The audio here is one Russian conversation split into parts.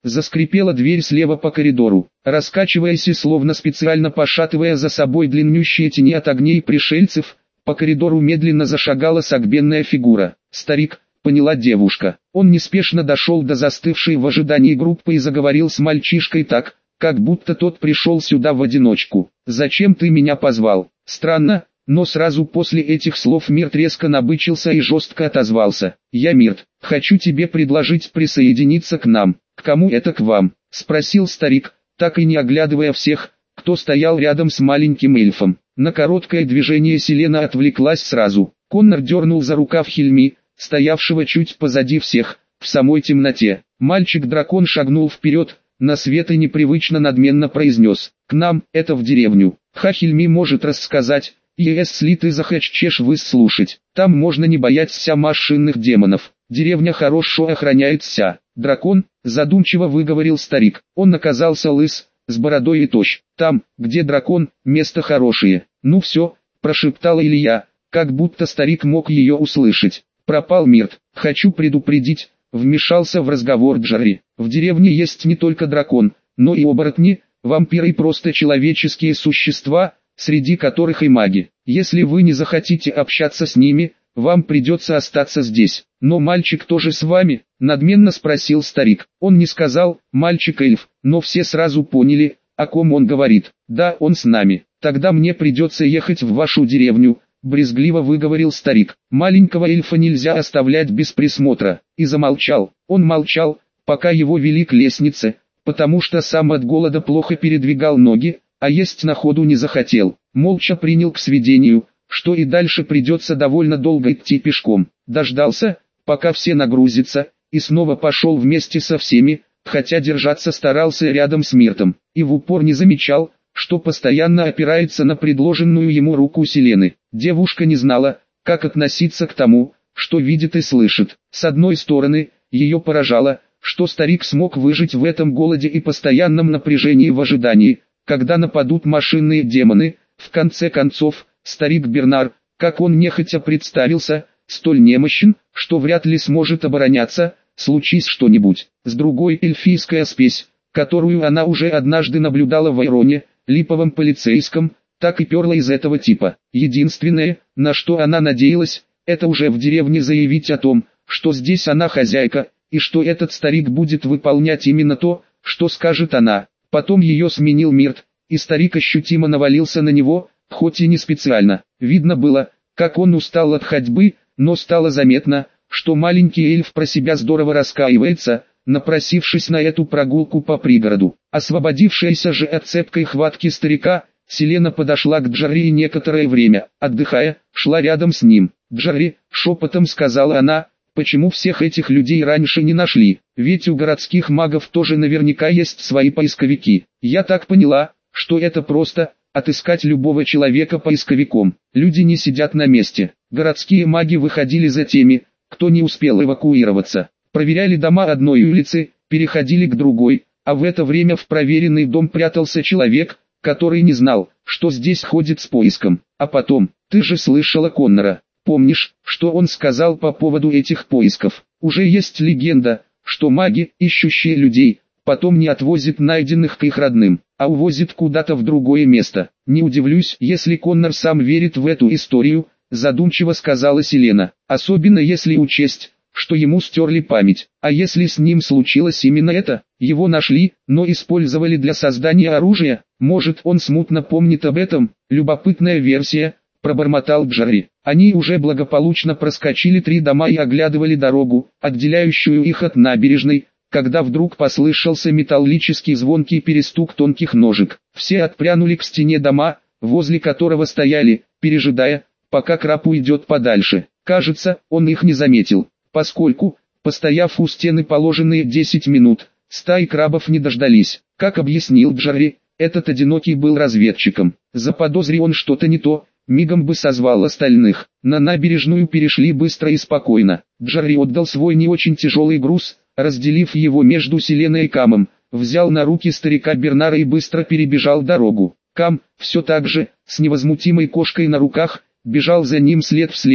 Заскрипела дверь слева по коридору. Раскачиваясь и словно специально пошатывая за собой длиннющие тени от огней пришельцев, по коридору медленно зашагала согбенная фигура. «Старик», — поняла девушка. Он неспешно дошел до застывшей в ожидании группы и заговорил с мальчишкой так, как будто тот пришел сюда в одиночку. «Зачем ты меня позвал?» Странно, но сразу после этих слов Мирт резко набычился и жестко отозвался. «Я Мирт, хочу тебе предложить присоединиться к нам». «К кому это к вам?» — спросил старик, так и не оглядывая всех, кто стоял рядом с маленьким эльфом. На короткое движение Селена отвлеклась сразу. Коннор дернул за рукав Хельми, стоявшего чуть позади всех, в самой темноте. Мальчик-дракон шагнул вперед, на свет и непривычно надменно произнес: «К нам, это в деревню. Хельми может рассказать, если ты захочешь выслушать. Там можно не бояться машинных демонов. Деревня хорошо охраняется». «Дракон», задумчиво выговорил старик. Он оказался лыс, с бородой и тощ. «Там, где дракон, место хорошее». «Ну все», прошептала Илья, как будто старик мог ее услышать. «Пропал Мирт. Хочу предупредить», вмешался в разговор Джарри. «В деревне есть не только дракон, но и оборотни, вампиры и просто человеческие существа, среди которых и маги. Если вы не захотите общаться с ними, вам придется остаться здесь». «Но мальчик тоже с вами?» — надменно спросил старик. Он не сказал «мальчик-эльф», но все сразу поняли, о ком он говорит. «Да, он с нами. Тогда мне придется ехать в вашу деревню», — брезгливо выговорил старик. «Маленького эльфа нельзя оставлять без присмотра». И замолчал. Он молчал, пока его вели к лестнице, потому что сам от голода плохо передвигал ноги, а есть на ходу не захотел. Молча принял к сведению, что и дальше придется довольно долго идти пешком. Дождался, пока все нагрузятся, и снова пошел вместе со всеми, хотя держаться старался рядом с Миртом, и в упор не замечал, что постоянно опирается на предложенную ему руку Селены. Девушка не знала, как относиться к тому, что видит и слышит. С одной стороны, ее поражало, что старик смог выжить в этом голоде и постоянном напряжении в ожидании, когда нападут машинные демоны. В конце концов, старик Бернар, как он нехотя представился, столь немощен, что вряд ли сможет обороняться, случись что-нибудь. С другой, эльфийская спесь, которую она уже однажды наблюдала в Айроне, липовом полицейском, так и перла из этого типа. Единственное, на что она надеялась, это уже в деревне заявить о том, что здесь она хозяйка, и что этот старик будет выполнять именно то, что скажет она. Потом ее сменил Мирт, и старик ощутимо навалился на него, хоть и не специально. Видно было, как он устал от ходьбы, но стало заметно, что маленький эльф про себя здорово раскаивается, напросившись на эту прогулку по пригороду. Освободившаяся же от цепкой хватки старика, Селена подошла к Джарри и некоторое время, отдыхая, шла рядом с ним. «Джарри», шепотом сказала она, — «почему всех этих людей раньше не нашли? Ведь у городских магов тоже наверняка есть свои поисковики. Я так поняла, что это просто отыскать любого человека поисковиком. Люди не сидят на месте. Городские маги выходили за теми, кто не успел эвакуироваться, проверяли дома одной улицы, переходили к другой, а в это время в проверенный дом прятался человек, который не знал, что здесь ходит с поиском. А потом, ты же слышала Коннора, помнишь, что он сказал по поводу этих поисков? Уже есть легенда, что маги, ищущие людей, потом не отвозят найденных к их родным, а увозят куда-то в другое место. Не удивлюсь, если Коннор сам верит в эту историю, задумчиво сказала Селена, особенно если учесть, что ему стерли память. А если с ним случилось именно это, его нашли, но использовали для создания оружия, может он смутно помнит об этом, любопытная версия, пробормотал Джарри. Они уже благополучно проскочили 3 дома и оглядывали дорогу, отделяющую их от набережной, когда вдруг послышался металлический звонкий перестук тонких ножек. Все отпрянули к стене дома, возле которого стояли, пережидая, пока краб уйдет подальше. Кажется, он их не заметил, поскольку, постояв у стены положенные 10 минут, стаи крабов не дождались. Как объяснил Джарри, этот одинокий был разведчиком. Заподозри он что-то не то, мигом бы созвал остальных. На набережную перешли быстро и спокойно. Джарри отдал свой не очень тяжелый груз, разделив его между Селеной и Камом, взял на руки старика Бернара и быстро перебежал дорогу. Кам, все так же, с невозмутимой кошкой на руках, бежал за ним след в след,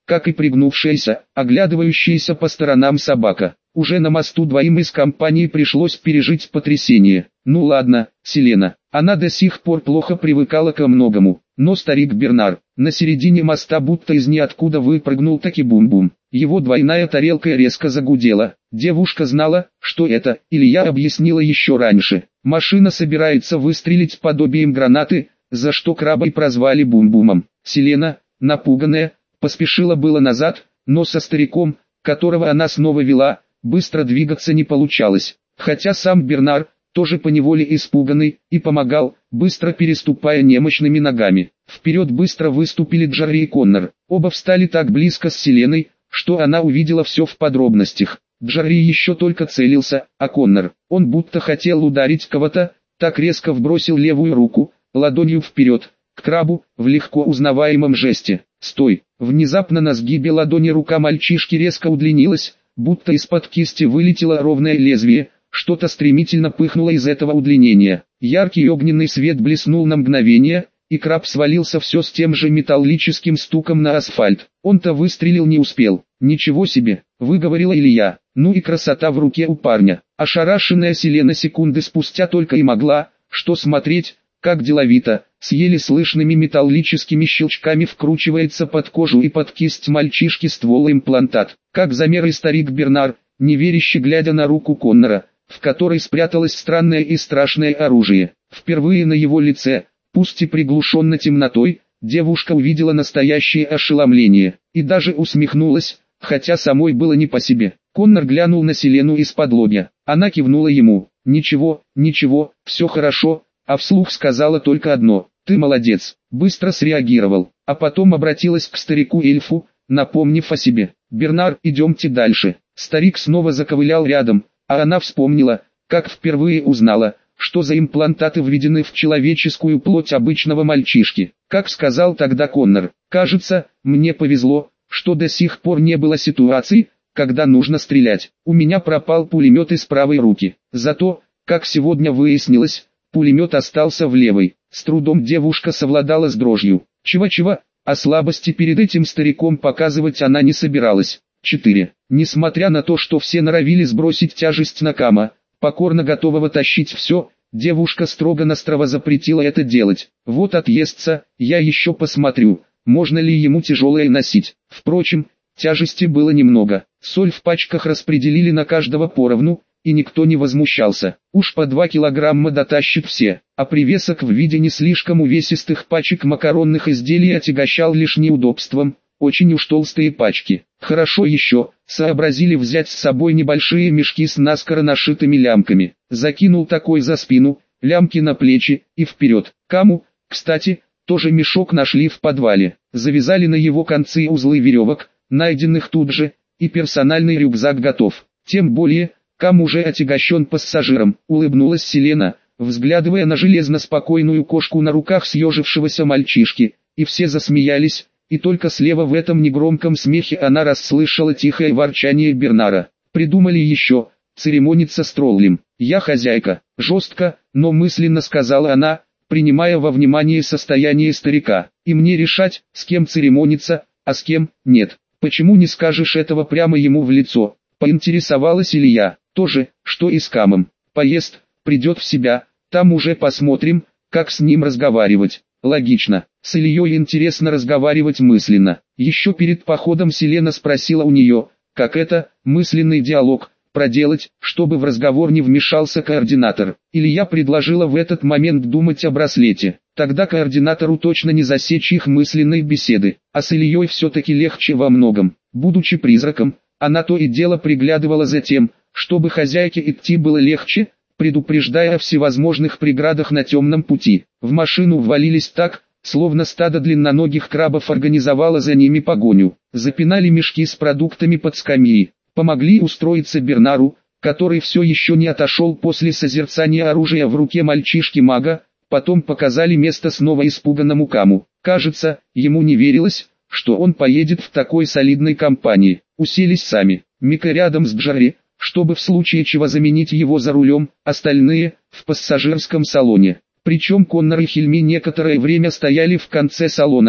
как и пригнувшаяся, оглядывающаяся по сторонам собака. Уже на мосту двоим из компании пришлось пережить потрясение. Ну ладно, Селена, она до сих пор плохо привыкала ко многому. Но старик Бернар, на середине моста будто из ниоткуда выпрыгнул таки бум-бум. Его двойная тарелка резко загудела. Девушка знала, что это, Илья объяснила еще раньше. Машина собирается выстрелить подобием гранаты, за что краба и прозвали бум-бумом. Селена, напуганная, поспешила было назад, но со стариком, которого она снова вела, быстро двигаться не получалось. Хотя сам Бернар, тоже поневоле испуганный, и помогал, быстро переступая немощными ногами. Вперед быстро выступили Джарри и Коннор. Оба встали так близко с Селеной, что она увидела все в подробностях. Джарри еще только целился, а Коннор, он будто хотел ударить кого-то, так резко вбросил левую руку, ладонью вперед, к крабу, в легко узнаваемом жесте. «Стой!» Внезапно на сгибе ладони рука мальчишки резко удлинилась, будто из-под кисти вылетело ровное лезвие, что-то стремительно пыхнуло из этого удлинения. Яркий огненный свет блеснул на мгновение, и краб свалился все с тем же металлическим стуком на асфальт. Он-то выстрелил не успел. «Ничего себе!» — выговорила Илья. Ну и красота в руке у парня. Ошарашенная Селена секунды спустя только и могла, что смотреть, как деловито, с еле слышными металлическими щелчками вкручивается под кожу и под кисть мальчишки ствол-имплантат. Как замер и старик Бернар, неверяще глядя на руку Коннора, в которой спряталось странное и страшное оружие. Впервые на его лице, пусть и приглушенно темнотой, девушка увидела настоящее ошеломление, и даже усмехнулась, хотя самой было не по себе. Коннор глянул на Селену из-под лобья. Она кивнула ему. «Ничего, ничего, все хорошо», а вслух сказала только одно: «Ты молодец». Быстро среагировал, а потом обратилась к старику-эльфу, напомнив о себе. «Бернар, идемте дальше». Старик снова заковылял рядом, а она вспомнила, как впервые узнала, что за имплантаты введены в человеческую плоть обычного мальчишки. Как сказал тогда Коннор, «Кажется, мне повезло, что до сих пор не было ситуации, когда нужно стрелять. У меня пропал пулемет из правой руки. Зато, как сегодня выяснилось, пулемет остался в левой». С трудом девушка совладала с дрожью. Чего-чего, а слабости перед этим стариком показывать она не собиралась. 4. Несмотря на то, что все норовили сбросить тяжесть на Кама, покорно готового тащить все, девушка строго-настрого запретила это делать. «Вот отъестся, я еще посмотрю, можно ли ему тяжелое носить». Впрочем, тяжести было немного. Соль в пачках распределили на каждого поровну, и никто не возмущался. Уж по 2 килограмма дотащат все, а привесок в виде не слишком увесистых пачек макаронных изделий отягощал лишь неудобством. Очень уж толстые пачки. Хорошо еще, сообразили взять с собой небольшие мешки с наскоро нашитыми лямками. Закинул такой за спину, лямки на плечи, и вперед. Каму, кстати, тоже мешок нашли в подвале. Завязали на его концы узлы веревок, найденных тут же, и персональный рюкзак готов. Тем более, Кам уже отягощен пассажиром, улыбнулась Селена, взглядывая на железно-спокойную кошку на руках съежившегося мальчишки, и все засмеялись. И только слева в этом негромком смехе она расслышала тихое ворчание Бернара. «Придумали еще, церемониться с троллем. Я хозяйка», жестко, но мысленно сказала она, принимая во внимание состояние старика. «И мне решать, с кем церемониться, а с кем нет. Почему не скажешь этого прямо ему в лицо?» Поинтересовалась Илья. «Тоже, что и с Камом. Поест, придет в себя, там уже посмотрим, как с ним разговаривать». Логично. С Ильей интересно разговаривать мысленно. Еще перед походом Селена спросила у нее, как это, мысленный диалог, проделать, чтобы в разговор не вмешался координатор. Илья предложила в этот момент думать о браслете. Тогда координатору точно не засечь их мысленной беседы. А с Ильей все-таки легче во многом. Будучи призраком, она то и дело приглядывала за тем, чтобы хозяйке идти было легче, предупреждая о всевозможных преградах на темном пути. В машину ввалились так, словно стадо длинноногих крабов организовало за ними погоню. Запинали мешки с продуктами под скамьи. Помогли устроиться Бернару, который все еще не отошел после созерцания оружия в руке мальчишки-мага, потом показали место снова испуганному Каму. Кажется, ему не верилось, что он поедет в такой солидной компании. Уселись сами, Мика рядом с Джарри, чтобы в случае чего заменить его за рулем, остальные – в пассажирском салоне. Причем Коннор и Хильми некоторое время стояли в конце салона,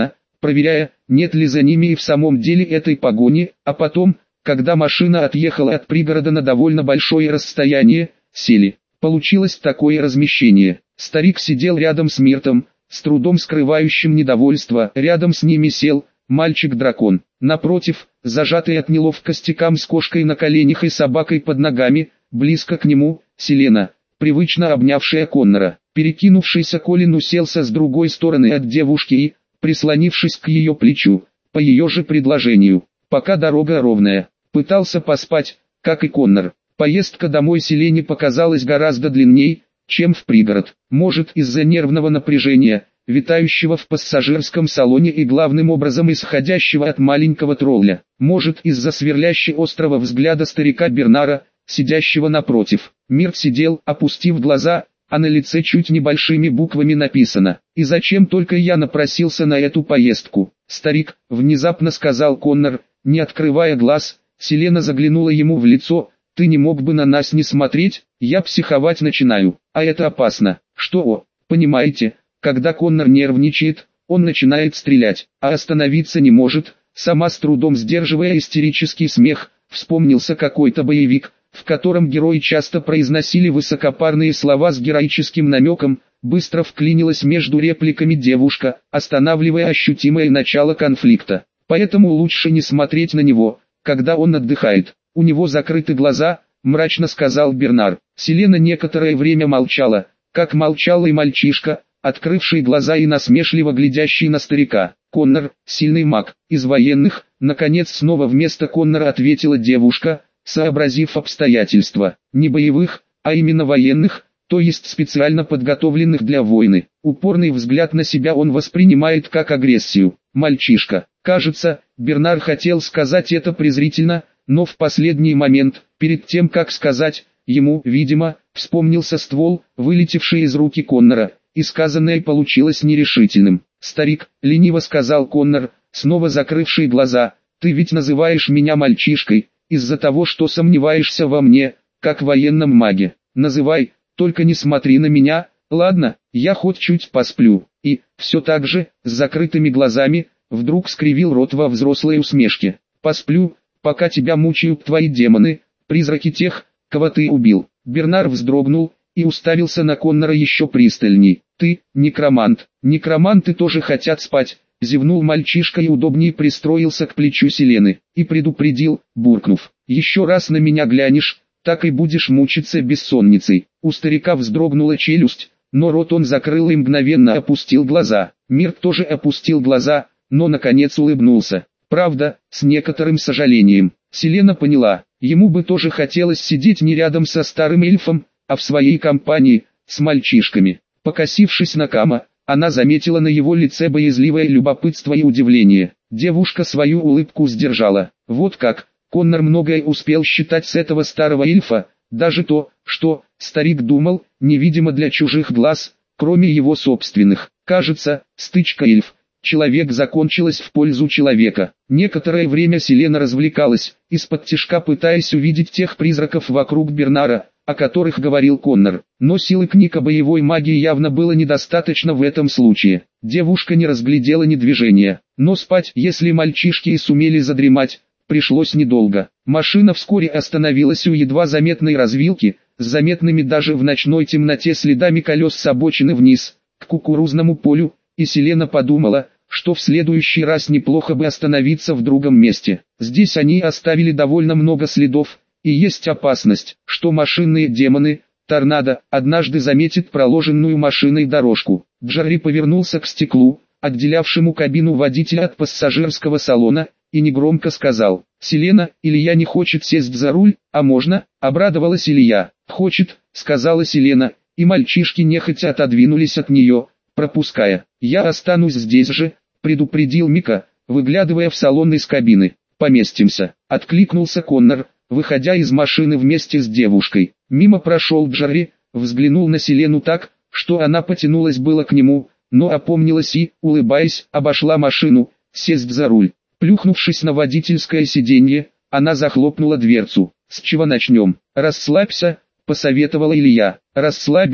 проверяя, нет ли за ними и в самом деле этой погони, а потом, когда машина отъехала от пригорода на довольно большое расстояние, сели. Получилось такое размещение. Старик сидел рядом с Миртом, с трудом скрывающим недовольство, рядом с ними сел мальчик-дракон. Напротив, зажатый от неловкости Кам с кошкой на коленях и собакой под ногами, близко к нему, Селена, привычно обнявшая Коннора. Перекинувшийся Колин уселся с другой стороны от девушки и, прислонившись к ее плечу, по ее же предложению, пока дорога ровная, пытался поспать, как и Коннор. Поездка домой Селене показалась гораздо длинней, чем в пригород. Может, из-за нервного напряжения, витающего в пассажирском салоне и главным образом исходящего от маленького тролля. Может, из-за сверлящего острого взгляда старика Бернара, сидящего напротив. Мирт сидел, опустив глаза, а на лице чуть небольшими буквами написано: «И зачем только я напросился на эту поездку?» «Старик», — внезапно сказал Коннор, не открывая глаз. Селена заглянула ему в лицо. «Ты не мог бы на нас не смотреть? Я психовать начинаю, а это опасно». «Что? Понимаете, когда Коннор нервничает, он начинает стрелять, а остановиться не может». Сама с трудом сдерживая истерический смех, вспомнился какой-то боевик, в котором герои часто произносили высокопарные слова с героическим намеком. Быстро вклинилась между репликами девушка, останавливая ощутимое начало конфликта. «Поэтому лучше не смотреть на него, когда он отдыхает. У него закрыты глаза», — мрачно сказал Бернар. Селена некоторое время молчала, как молчал и мальчишка, открывший глаза и насмешливо глядящий на старика. «Коннор, сильный маг, из военных», — наконец снова вместо Коннора ответила девушка, сообразив обстоятельства. «Не боевых, а именно военных, то есть специально подготовленных для войны». Упорный взгляд на себя он воспринимает как агрессию. «Мальчишка». Кажется, Бернар хотел сказать это презрительно, но в последний момент, перед тем как сказать, ему, видимо, вспомнился ствол, вылетевший из руки Коннора, и сказанное получилось нерешительным. «Старик», — лениво сказал Коннор, снова закрывший глаза, — «ты ведь называешь меня мальчишкой, из-за того, что сомневаешься во мне, как военном маге. Называй, только не смотри на меня, ладно, я хоть чуть посплю». И, все так же, с закрытыми глазами, вдруг скривил рот во взрослой усмешке. «Посплю, пока тебя мучают твои демоны, призраки тех, кого ты убил». Бернар вздрогнул и уставился на Коннора еще пристальней. «Ты, некромант, некроманты тоже хотят спать», — зевнул мальчишка и удобнее пристроился к плечу Селены, и предупредил, буркнув: «Еще раз на меня глянешь, так и будешь мучиться бессонницей». У старика вздрогнула челюсть, но рот он закрыл и мгновенно опустил глаза. Мирт тоже опустил глаза, но наконец улыбнулся. Правда, с некоторым сожалением. Селена поняла, ему бы тоже хотелось сидеть не рядом со старым эльфом, а в своей компании, с мальчишками. Покосившись на Кама, она заметила на его лице боязливое любопытство и удивление. Девушка свою улыбку сдержала. Вот как, Коннор многое успел считать с этого старого эльфа, даже то, что, старик думал, невидимо для чужих глаз, кроме его собственных. Кажется, стычка эльф-человек закончилась в пользу человека. Некоторое время Селена развлекалась, из-под тишка пытаясь увидеть тех призраков вокруг Бернара, о которых говорил Коннор. Но силы кника боевой магии явно было недостаточно в этом случае. Девушка не разглядела ни движения, но спать, если мальчишки и сумели задремать, пришлось недолго. Машина вскоре остановилась у едва заметной развилки, с заметными даже в ночной темноте следами колес с обочины вниз, к кукурузному полю, и Селена подумала, что в следующий раз неплохо бы остановиться в другом месте. Здесь они оставили довольно много следов, и есть опасность, что машинные демоны, торнадо, однажды заметит проложенную машиной дорожку. Джарри повернулся к стеклу, отделявшему кабину водителя от пассажирского салона, и негромко сказал: «Селена, Илья не хочет сесть за руль, а можно?» Обрадовалась Илья. «Хочет», — сказала Селена, и мальчишки нехотя отодвинулись от нее, пропуская. «Я останусь здесь же», — предупредил Мика, выглядывая в салон из кабины. «Поместимся», — откликнулся Коннор, выходя из машины вместе с девушкой. Мимо прошел Джарри, взглянул на Селену так, что она потянулась было к нему, но опомнилась и, улыбаясь, обошла машину, сесть за руль. Плюхнувшись на водительское сиденье, она захлопнула дверцу. «С чего начнем?» «Расслабься», — посоветовала Илья. Расслабилась,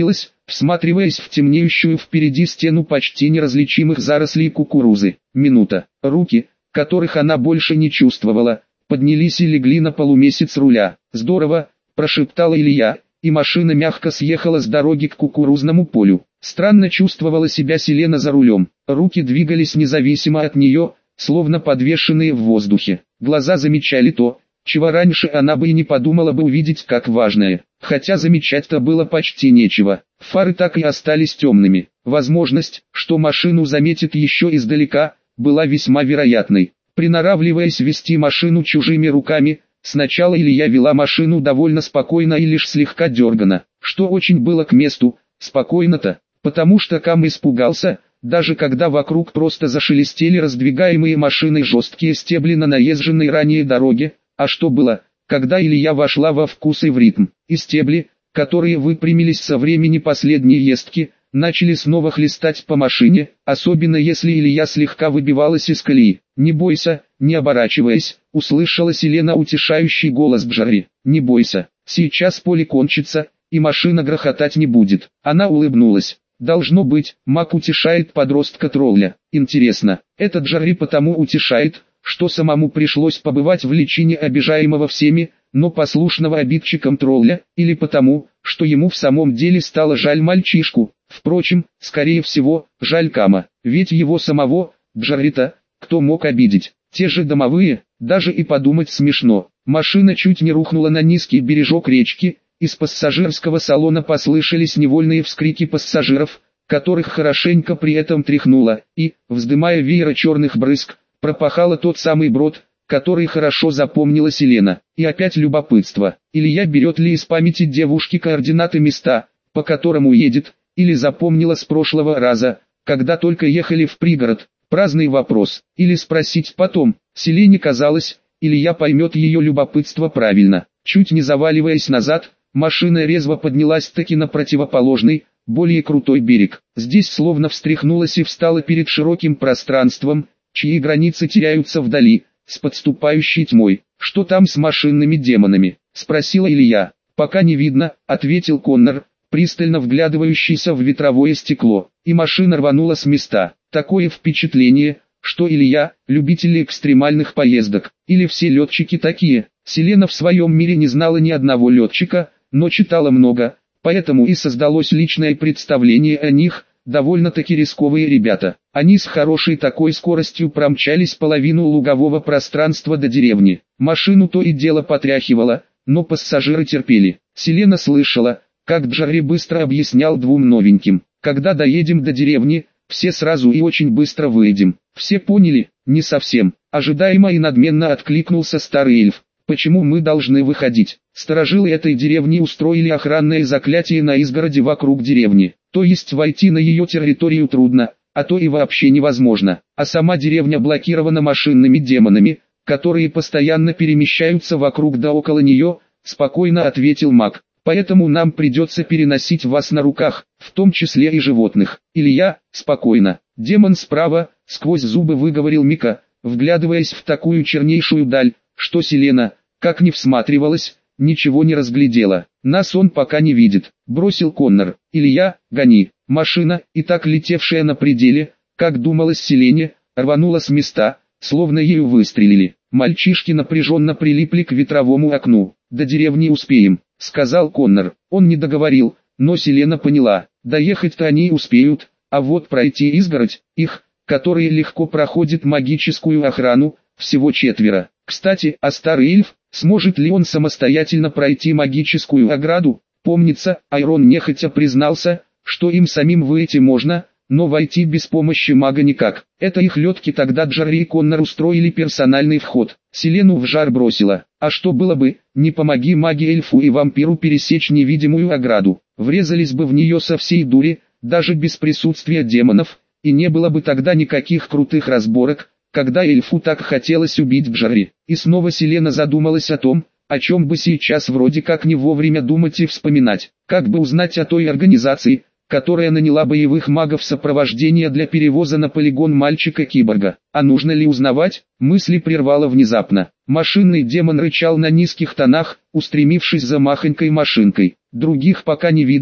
всматриваясь в темнеющую впереди стену почти неразличимых зарослей кукурузы. Минута. Руки, которых она больше не чувствовала, поднялись и легли на полумесяц руля. «Здорово», – прошептала Илья, и машина мягко съехала с дороги к кукурузному полю. Странно чувствовала себя Селена за рулем. Руки двигались независимо от нее, словно подвешенные в воздухе. Глаза замечали то, чего раньше она бы и не подумала бы увидеть как важное. Хотя замечать-то было почти нечего. Фары так и остались темными. Возможность, что машину заметит еще издалека, была весьма вероятной. Приноравливаясь вести машину чужими руками, сначала Илья вела машину довольно спокойно и лишь слегка дергано, что очень было к месту. Спокойно-то, потому что Кам испугался, даже когда вокруг просто зашелестели раздвигаемые машиной жесткие стебли на наезженной ранее дороге. А что было, когда Илья вошла во вкус и в ритм, и стебли, которые выпрямились со времени последней ездки, начали снова хлестать по машине, особенно если Илья слегка выбивалась из колеи. «Не бойся», не оборачиваясь, услышала Селена утешающий голос Джарри. «Не бойся, сейчас поле кончится, и машина грохотать не будет». Она улыбнулась. Должно быть, Мак утешает подростка-тролля. Интересно, этот Джарри потому утешает, что самому пришлось побывать в личине обижаемого всеми, но послушного обидчиком тролля, или потому, что ему в самом деле стало жаль мальчишку. Впрочем, скорее всего, жаль Кама, ведь его самого, Джаррита, кто мог обидеть? Те же домовые, даже и подумать смешно. Машина чуть не рухнула на низкий бережок речки, из пассажирского салона послышались невольные вскрики пассажиров, которых хорошенько при этом тряхнуло, и, вздымая веера черных брызг, пропахала тот самый брод, который хорошо запомнила Селена. И опять любопытство. Илья берет ли из памяти девушки координаты места, по которому едет, или запомнила с прошлого раза, когда только ехали в пригород. Праздный вопрос. Или спросить потом. Селене казалось, Илья поймет ее любопытство правильно. Чуть не заваливаясь назад, машина резво поднялась-таки на противоположный, более крутой берег. Здесь словно встряхнулась и встала перед широким пространством, чьи границы теряются вдали, с подступающей тьмой. «Что там с машинными демонами?» – спросила Илья. «Пока не видно», – ответил Коннор, пристально вглядывающийся в ветровое стекло. И машина рванула с места. Такое впечатление, что Илья – любитель экстремальных поездок, или все летчики такие. Селена в своем мире не знала ни одного летчика, но читала много, поэтому и создалось личное представление о них. Довольно-таки рисковые ребята. Они с хорошей такой скоростью промчались половину лугового пространства до деревни. Машину то и дело потряхивало, но пассажиры терпели. Селена слышала, как Джарри быстро объяснял двум новеньким: когда доедем до деревни, все сразу и очень быстро выйдем. Все поняли? Не совсем. Ожидаемо и надменно откликнулся старый эльф. Почему мы должны выходить? Сторожилы этой деревни устроили охранное заклятие на изгороде вокруг деревни. То есть войти на ее территорию трудно, а то и вообще невозможно. А сама деревня блокирована машинными демонами, которые постоянно перемещаются вокруг да около нее, спокойно ответил маг. Поэтому нам придется переносить вас на руках, в том числе и животных. Илья, спокойно. Демон справа, сквозь зубы выговорил Мика, вглядываясь в такую чернейшую даль, что Селена, как ни всматривалась, ничего не разглядела. «Нас он пока не видит», — бросил Коннор. «Илья, гони». Машина, и так летевшая на пределе, как думалось Селене, рванула с места, словно ею выстрелили. Мальчишки напряженно прилипли к ветровому окну. «До деревни успеем», — сказал Коннор. Он не договорил, но Селена поняла. Доехать-то они успеют, а вот пройти изгородь, их, которые легко проходит магическую охрану, всего 4. Кстати, а старый эльф, сможет ли он самостоятельно пройти магическую ограду? Помнится, Айрон нехотя признался, что им самим выйти можно, но войти без помощи мага никак. Это их летки тогда Джарри и Коннор устроили персональный вход. Селену в жар бросила. А что было бы, не помоги маге эльфу и вампиру пересечь невидимую ограду? Врезались бы в нее со всей дури, даже без присутствия демонов, и не было бы тогда никаких крутых разборок, когда эльфу так хотелось убить Джарри. И снова Селена задумалась о том, о чем бы сейчас вроде как не вовремя думать и вспоминать. Как бы узнать о той организации, которая наняла боевых магов сопровождения для перевоза на полигон мальчика-киборга. А нужно ли узнавать? Мысли прервала внезапно. Машинный демон рычал на низких тонах, устремившись за махонькой машинкой. Других пока не видно,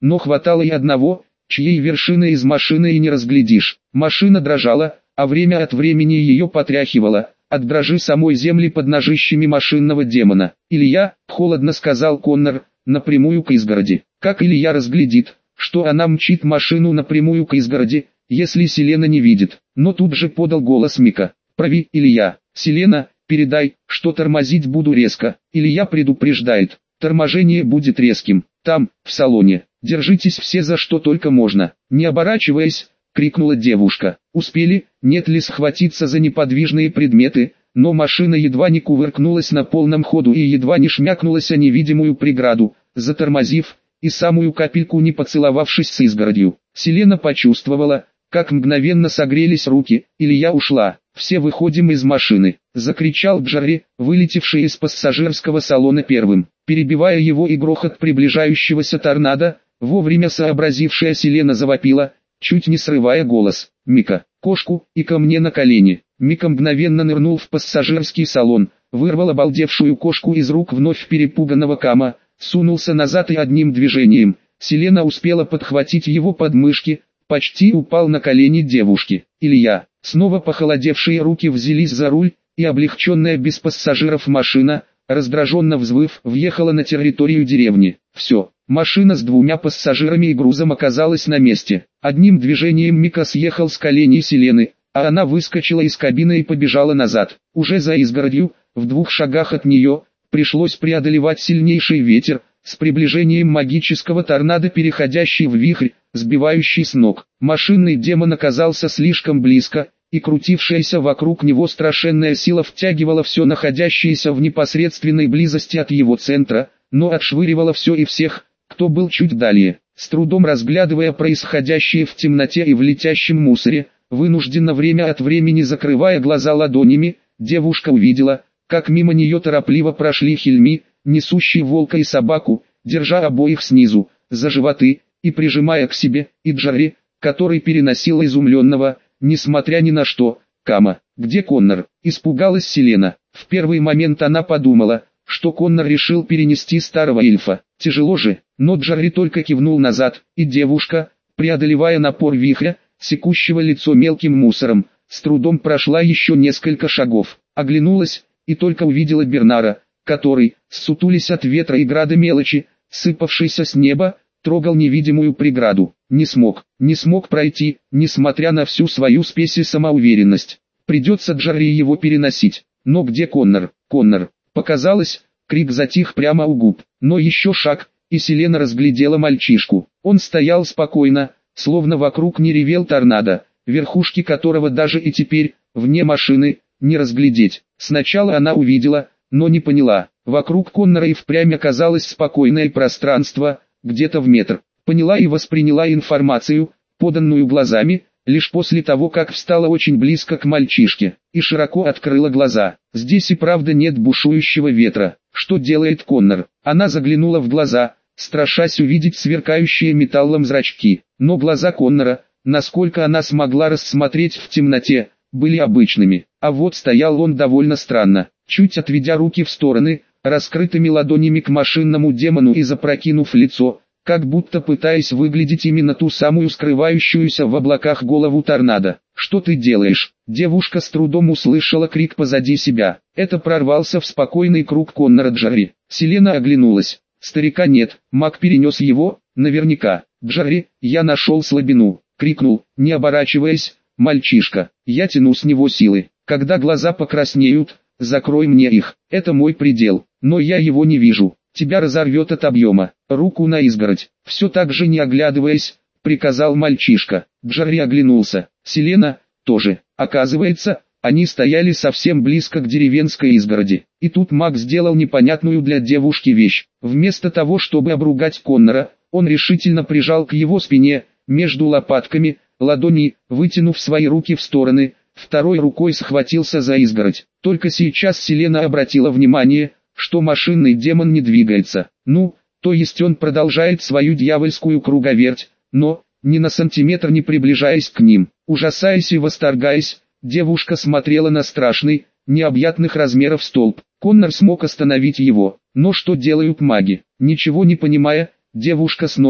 но хватало и одного, чьей вершины из машины и не разглядишь. Машина дрожала, а время от времени ее потряхивало, от дрожи самой земли под ножищами машинного демона. «Илья», — холодно сказал Коннор, — «напрямую к изгороди». Как Илья разглядит, что она мчит машину напрямую к изгороди, если Селена не видит? Но тут же подал голос Мика. «Прави, Илья. Селена, передай, что тормозить буду резко». Илья предупреждает, торможение будет резким. Там, в салоне. Держитесь все за что только можно. Не оборачиваясь, крикнула девушка. Успели, нет ли схватиться за неподвижные предметы, но машина едва не кувыркнулась на полном ходу и едва не шмякнулась о невидимую преграду, затормозив, и самую капельку не поцеловавшись с изгородью. Селена почувствовала, как мгновенно согрелись руки. «Илья ушла, все выходим из машины», — закричал Джарри, вылетевший из пассажирского салона первым, перебивая его и грохот приближающегося торнадо. Вовремя сообразившая Селена завопила, чуть не срывая голос: «Мика, кошку, и ко мне на колени». Мика мгновенно нырнул в пассажирский салон, вырвал обалдевшую кошку из рук вновь перепуганного Кама, сунулся назад и одним движением Селена успела подхватить его подмышки, почти упал на колени девушки. Илья, снова похолодевшие руки взялись за руль, и облегченная без пассажиров машина, раздраженно взвыв, въехала на территорию деревни. Все, машина с двумя пассажирами и грузом оказалась на месте. Одним движением Мика съехал с коленей Селены, а она выскочила из кабины и побежала назад. Уже за изгородью, в 2 шагах от нее, пришлось преодолевать сильнейший ветер, с приближением магического торнадо переходящий в вихрь, сбивающий с ног. Машинный демон оказался слишком близко, и крутившаяся вокруг него страшенная сила втягивала все находящееся в непосредственной близости от его центра, но отшвыривала все и всех, кто был чуть далее. С трудом разглядывая происходящее в темноте и в летящем мусоре, вынужденно время от времени закрывая глаза ладонями, девушка увидела, как мимо нее торопливо прошли Хильми, несущий волка и собаку, держа обоих снизу, за животы, и прижимая к себе, и Джарри, который переносил изумленного, несмотря ни на что, Кама. «Где Коннор?» – испугалась Селена. В первый момент она подумала, что Коннор решил перенести старого эльфа. Тяжело же, но Джарри только кивнул назад, и девушка, преодолевая напор вихря, секущего лицо мелким мусором, с трудом прошла еще несколько шагов, оглянулась, и только увидела Бернара, который, ссутулясь от ветра и града мелочи, сыпавшийся с неба, трогал невидимую преграду. Не смог пройти, несмотря на всю свою спесь и самоуверенность. Придется Джарри его переносить. Но где Коннор? Коннор! Показалось, крик затих прямо у губ. Но еще шаг, и Селена разглядела мальчишку. Он стоял спокойно, словно вокруг не ревел торнадо, верхушки которого даже и теперь, вне машины, не разглядеть. Сначала она увидела, но не поняла. Вокруг Коннора и впрямь оказалось спокойное пространство, где-то в метр. Поняла и восприняла информацию, поданную глазами, лишь после того, как встала очень близко к мальчишке, и широко открыла глаза. Здесь и правда нет бушующего ветра. Что делает Коннор? Она заглянула в глаза, страшась увидеть сверкающие металлом зрачки. Но глаза Коннора, насколько она смогла рассмотреть в темноте, были обычными. А вот стоял он довольно странно, чуть отведя руки в стороны, раскрытыми ладонями к машинному демону и запрокинув лицо, как будто пытаясь выглядеть именно ту самую скрывающуюся в облаках голову торнадо. «Что ты делаешь?» Девушка с трудом услышала крик позади себя. Это прорвался в спокойный круг Коннора Джарри. Селена оглянулась. Старика нет, маг перенес его, наверняка. «Джарри, я нашел слабину!» — крикнул, не оборачиваясь, мальчишка. «Я тяну с него силы. Когда глаза покраснеют, закрой мне их. Это мой предел, но я его не вижу. Тебя разорвет от объема. Руку на изгородь». Все так же не оглядываясь, приказал мальчишка. Джарри оглянулся. Селена тоже. Оказывается, они стояли совсем близко к деревенской изгороди. И тут маг сделал непонятную для девушки вещь. Вместо того, чтобы обругать Коннора, он решительно прижал к его спине, между лопатками, ладони, вытянув свои руки в стороны, второй рукой схватился за изгородь. Только сейчас Селена обратила внимание, что машинный демон не двигается. Ну, то есть он продолжает свою дьявольскую круговерть, но, ни на сантиметр не приближаясь к ним. Ужасаясь и восторгаясь, девушка смотрела на страшный, необъятных размеров столб. Коннор смог остановить его. Но что делают маги? Ничего не понимая, девушка снова,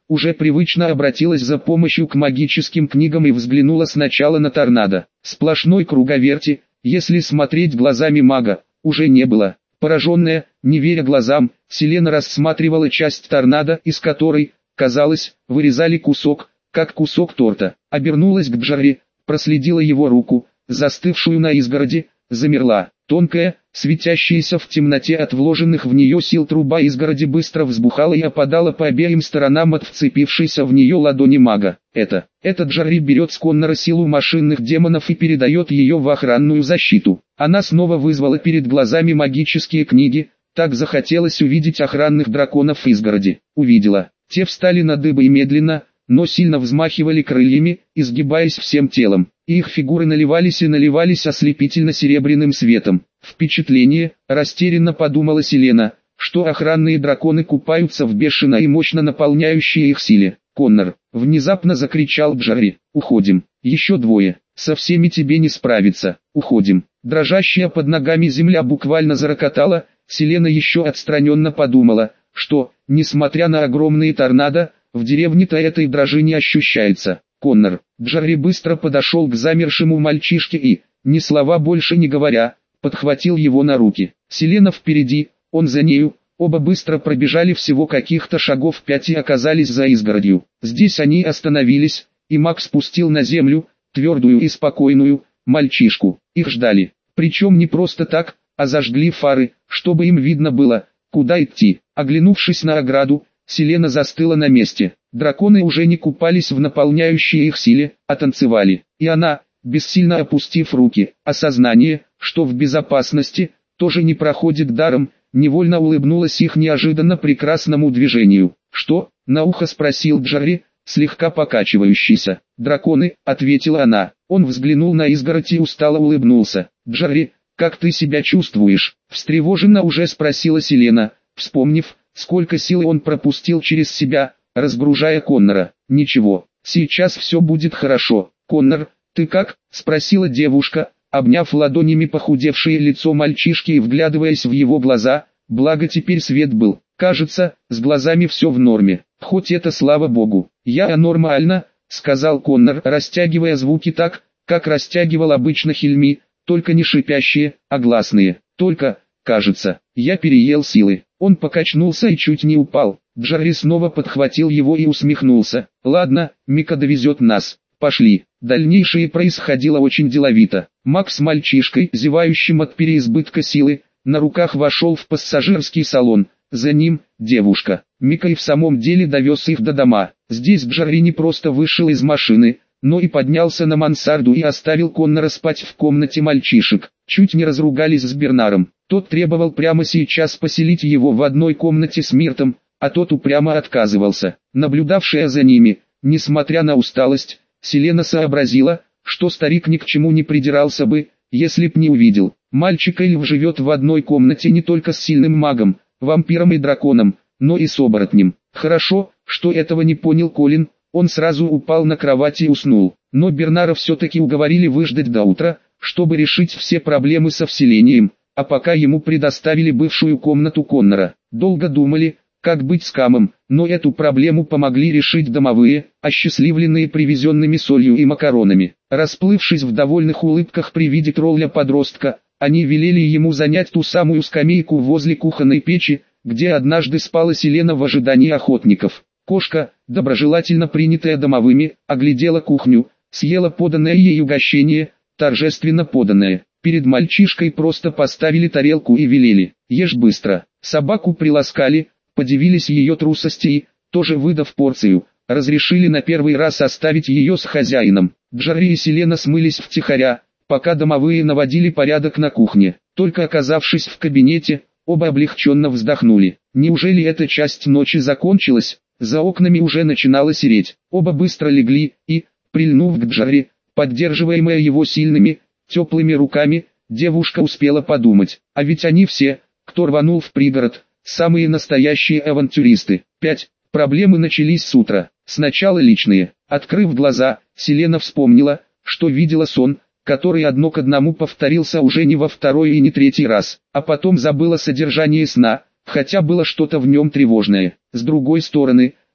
уже привычно обратилась за помощью к магическим книгам и взглянула сначала на торнадо. Сплошной круговерти, если смотреть глазами мага, уже не было. Пораженная, не веря глазам, Селена рассматривала часть торнадо, из которой, казалось, вырезали кусок, как кусок торта. Обернулась к Джарри, проследила его руку, застывшую на изгороди, замерла. Тонкая, светящаяся в темноте от вложенных в нее сил труба изгороди быстро взбухала и опадала по обеим сторонам от вцепившейся в нее ладони мага. Этот Джарри берет с Коннора силу машинных демонов и передает ее в охранную защиту. Она снова вызвала перед глазами магические книги, так захотелось увидеть охранных драконов изгороди. Увидела. Те встали на дыбы и медленно, но сильно взмахивали крыльями, изгибаясь всем телом. Их фигуры наливались и наливались ослепительно-серебряным светом. Впечатление, растерянно подумала Селена, что охранные драконы купаются в бешено и мощно наполняющей их силе. «Коннор!» — внезапно закричал Джарри. «Уходим! Еще двое! Со всеми тебе не справиться! Уходим!» Дрожащая под ногами земля буквально зарокотала. Селена еще отстраненно подумала, что, несмотря на огромные торнадо, в деревне-то этой дрожи не ощущается. «Коннор!» Джарри быстро подошел к замершему мальчишке и, ни слова больше не говоря, подхватил его на руки. Селена впереди, он за нею, оба быстро пробежали всего каких-то шагов 5 и оказались за изгородью. Здесь они остановились, и маг спустил на землю, твердую и спокойную, мальчишку. Их ждали, причем не просто так, а зажгли фары, чтобы им видно было, куда идти. Оглянувшись на ограду, Селена застыла на месте. Драконы уже не купались в наполняющей их силе, а танцевали. И она, бессильно опустив руки, осознание, что в безопасности, тоже не проходит даром, невольно улыбнулась их неожиданно прекрасному движению. «Что?» — на ухо спросил Джарри, слегка покачивающийся. «Драконы», — ответила она. Он взглянул на изгородь и устало улыбнулся. «Джарри, как ты себя чувствуешь?» — встревоженно уже спросила Селена, вспомнив, сколько силы он пропустил через себя, разгружая Коннора. «Ничего, сейчас все будет хорошо. Коннор, ты как?» — спросила девушка, обняв ладонями похудевшее лицо мальчишки и вглядываясь в его глаза, благо теперь свет был. «Кажется, с глазами все в норме, хоть это слава богу». «Я нормально», — сказал Коннор, растягивая звуки так, как растягивал обычно Хильми, только не шипящие, а гласные. «Только, кажется, я переел силы». Он покачнулся и чуть не упал. Джарри снова подхватил его и усмехнулся. «Ладно, Мика довезет нас. Пошли». Дальнейшее происходило очень деловито. Макс с мальчишкой, зевающим от переизбытка силы, на руках вошел в пассажирский салон. За ним девушка. Мика и в самом деле довез их до дома. Здесь Джарри не просто вышел из машины, но и поднялся на мансарду и оставил Коннора спать в комнате мальчишек. Чуть не разругались с Бернаром. Тот требовал прямо сейчас поселить его в одной комнате с Миртом, а тот упрямо отказывался. Наблюдавшая за ними, несмотря на усталость, Селена сообразила, что старик ни к чему не придирался бы, если б не увидел. Мальчик Эльф живет в одной комнате не только с сильным магом, вампиром и драконом, но и с оборотнем. Хорошо, что этого не понял Колин, он сразу упал на кровать и уснул. Но Бернара все-таки уговорили выждать до утра, чтобы решить все проблемы со вселением, а пока ему предоставили бывшую комнату Коннора. Долго думали, как быть с Камом, но эту проблему помогли решить домовые, осчастливленные привезенными солью и макаронами. Расплывшись в довольных улыбках при виде тролля-подростка, они велели ему занять ту самую скамейку возле кухонной печи, где однажды спала Селена в ожидании охотников. Кошка, доброжелательно принятая домовыми, оглядела кухню, съела поданное ей угощение, торжественно поданное. Перед мальчишкой просто поставили тарелку и велели: «Ешь быстро». Собаку приласкали, подивились ее трусости и, тоже выдав порцию, разрешили на первый раз оставить ее с хозяином. Джарри и Селена смылись втихаря, пока домовые наводили порядок на кухне. Только оказавшись в кабинете, оба облегченно вздохнули. Неужели эта часть ночи закончилась? За окнами уже начинало сереть. Оба быстро легли и, прильнув к Джарри, поддерживаемая его сильными, теплыми руками, девушка успела подумать: а ведь они все, кто рванул в пригород, самые настоящие авантюристы. 5. Проблемы начались с утра. Сначала личные. Открыв глаза, Селена вспомнила, что видела сон, который одно к одному повторился уже не во второй и не третий раз, а потом забыла содержание сна, хотя было что-то в нем тревожное. С другой стороны,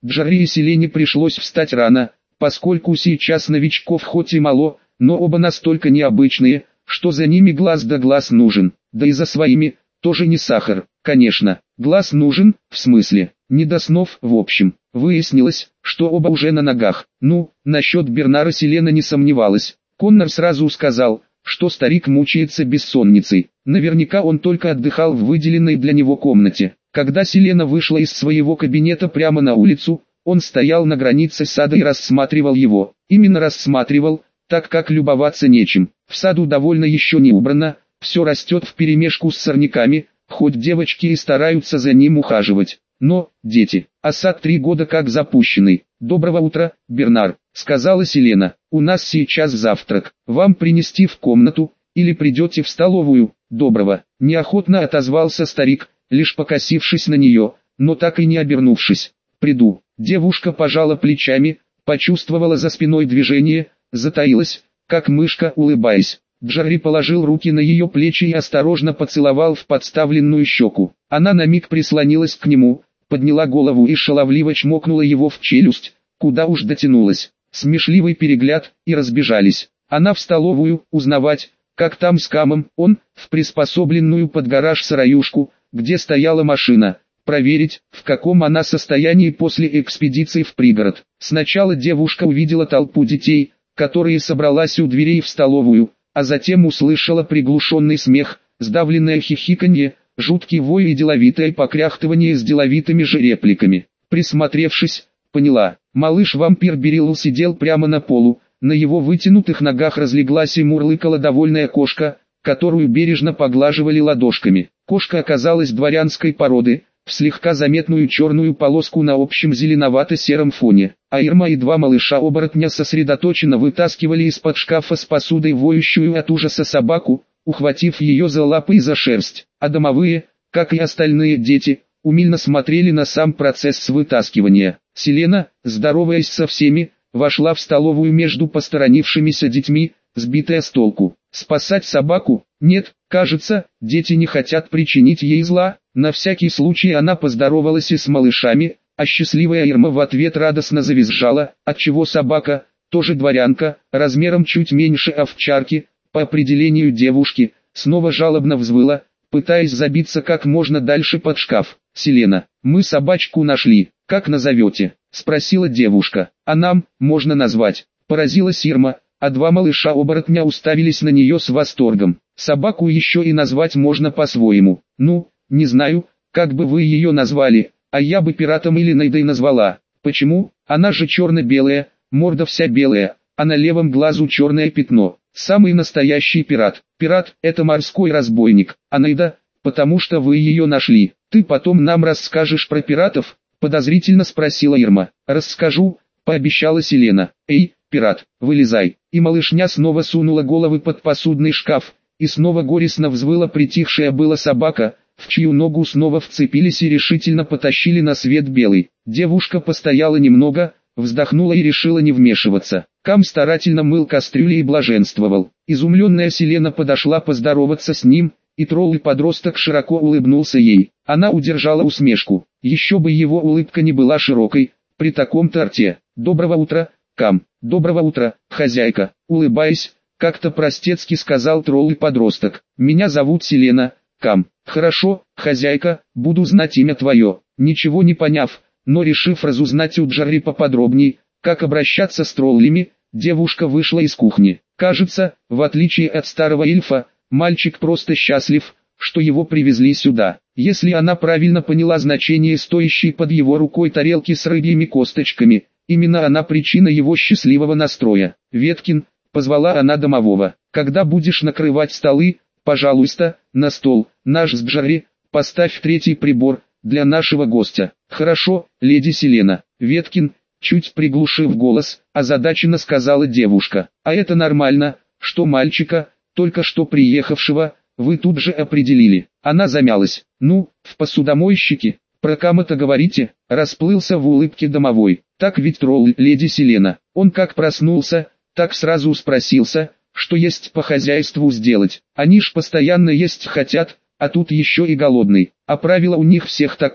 Джарри и Селене пришлось встать рано, поскольку сейчас новичков хоть и мало, но оба настолько необычные, что за ними глаз да глаз нужен, да и за своими, тоже не сахар, конечно, глаз нужен, в смысле, не до снов в общем. Выяснилось, что оба уже на ногах. Насчет Бернара Селена не сомневалась. Коннор сразу сказал, что старик мучается бессонницей. Наверняка он только отдыхал в выделенной для него комнате. Когда Селена вышла из своего кабинета прямо на улицу, он стоял на границе сада и рассматривал его. Именно рассматривал, так как любоваться нечем. В саду довольно еще не убрано, все растет вперемешку с сорняками, хоть девочки и стараются за ним ухаживать. Но, дети, а сад 3 года как запущенный. «Доброго утра, Бернар», — сказала Селена. «У нас сейчас завтрак. Вам принести в комнату, или придете в столовую?» «Доброго», — неохотно отозвался старик, лишь покосившись на нее, но так и не обернувшись. «Приду». Девушка пожала плечами, почувствовала за спиной движение, затаилась, как мышка, улыбаясь. Джарри положил руки на ее плечи и осторожно поцеловал в подставленную щеку. Она на миг прислонилась к нему, подняла голову и шаловливо чмокнула его в челюсть, куда уж дотянулась. Смешливый перегляд, и разбежались. Она в столовую, узнавать, как там с Камом, он, в приспособленную под гараж сараюшку, где стояла машина, проверить, в каком она состоянии после экспедиции в пригород. Сначала девушка увидела толпу детей, которые собралась у дверей в столовую, а затем услышала приглушенный смех, сдавленное хихиканье, жуткий вой и деловитое покряхтывание с деловитыми же репликами. Присмотревшись, поняла, малыш-вампир Берилл сидел прямо на полу, на его вытянутых ногах разлеглась и мурлыкала довольная кошка, которую бережно поглаживали ладошками. Кошка оказалась дворянской породы, в слегка заметную черную полоску на общем зеленовато-сером фоне, а Ирма и 2 малыша-оборотня сосредоточенно вытаскивали из-под шкафа с посудой воющую от ужаса собаку, ухватив ее за лапы и за шерсть, а домовые, как и остальные дети, умильно смотрели на сам процесс вытаскивания. Селена, здороваясь со всеми, вошла в столовую между посторонившимися детьми, сбитая с толку. Спасать собаку? Нет, кажется, дети не хотят причинить ей зла. На всякий случай она поздоровалась и с малышами, а счастливая Ирма в ответ радостно завизжала, отчего собака, тоже дворянка, размером чуть меньше овчарки, по определению девушки, снова жалобно взвыла, пытаясь забиться как можно дальше под шкаф. «Селена, мы собачку нашли, как назовете?» — спросила девушка. «А нам, можно назвать?» — поразилась Ирма, а 2 малыша-оборотня уставились на нее с восторгом. «Собаку еще и назвать можно по-своему. Не знаю, как бы вы ее назвали, а я бы пиратом или Нейдой назвала. Почему? Она же черно-белая, морда вся белая, а на левом глазу черное пятно. Самый настоящий пират. Пират – это морской разбойник, а Нейда – потому что вы ее нашли. Ты потом нам расскажешь про пиратов?» – подозрительно спросила Ирма. «Расскажу», – пообещала Селена. «Эй, пират, вылезай!» И малышня снова сунула головы под посудный шкаф, и снова горестно взвыла притихшая была собака, в чью ногу снова вцепились и решительно потащили на свет белый. Девушка постояла немного, вздохнула и решила не вмешиваться. Кам старательно мыл кастрюли и блаженствовал. Изумленная Селена подошла поздороваться с ним, и тролль-подросток широко улыбнулся ей. Она удержала усмешку. Еще бы его улыбка не была широкой, при таком торте. «Доброго утра, Кам». «Доброго утра, хозяйка», улыбаясь, как-то простецки сказал тролль-подросток. «Меня зовут Селена, Кам». «Хорошо, хозяйка, буду знать имя твое». Ничего не поняв, но решив разузнать у Джарри поподробней, как обращаться с троллями, девушка вышла из кухни. Кажется, в отличие от старого эльфа, мальчик просто счастлив, что его привезли сюда. Если она правильно поняла значение стоящей под его рукой тарелки с рыбьими косточками, именно она причина его счастливого настроя. «Веткин», позвала она домового, «когда будешь накрывать столы, пожалуйста, на стол, наш с Джарри, поставь 3-й прибор, для нашего гостя». «Хорошо, леди Селена». «Веткин», чуть приглушив голос, озадаченно сказала девушка. «А это нормально, что мальчика, только что приехавшего, вы тут же определили». Она замялась. «В посудомойщике, про Кама-то говорите?» Расплылся в улыбке домовой. «Так ведь тролль, леди Селена». Он как проснулся, так сразу спросился, что есть по хозяйству сделать. Они ж постоянно есть хотят, а тут еще и голодный. А правило у них всех такое.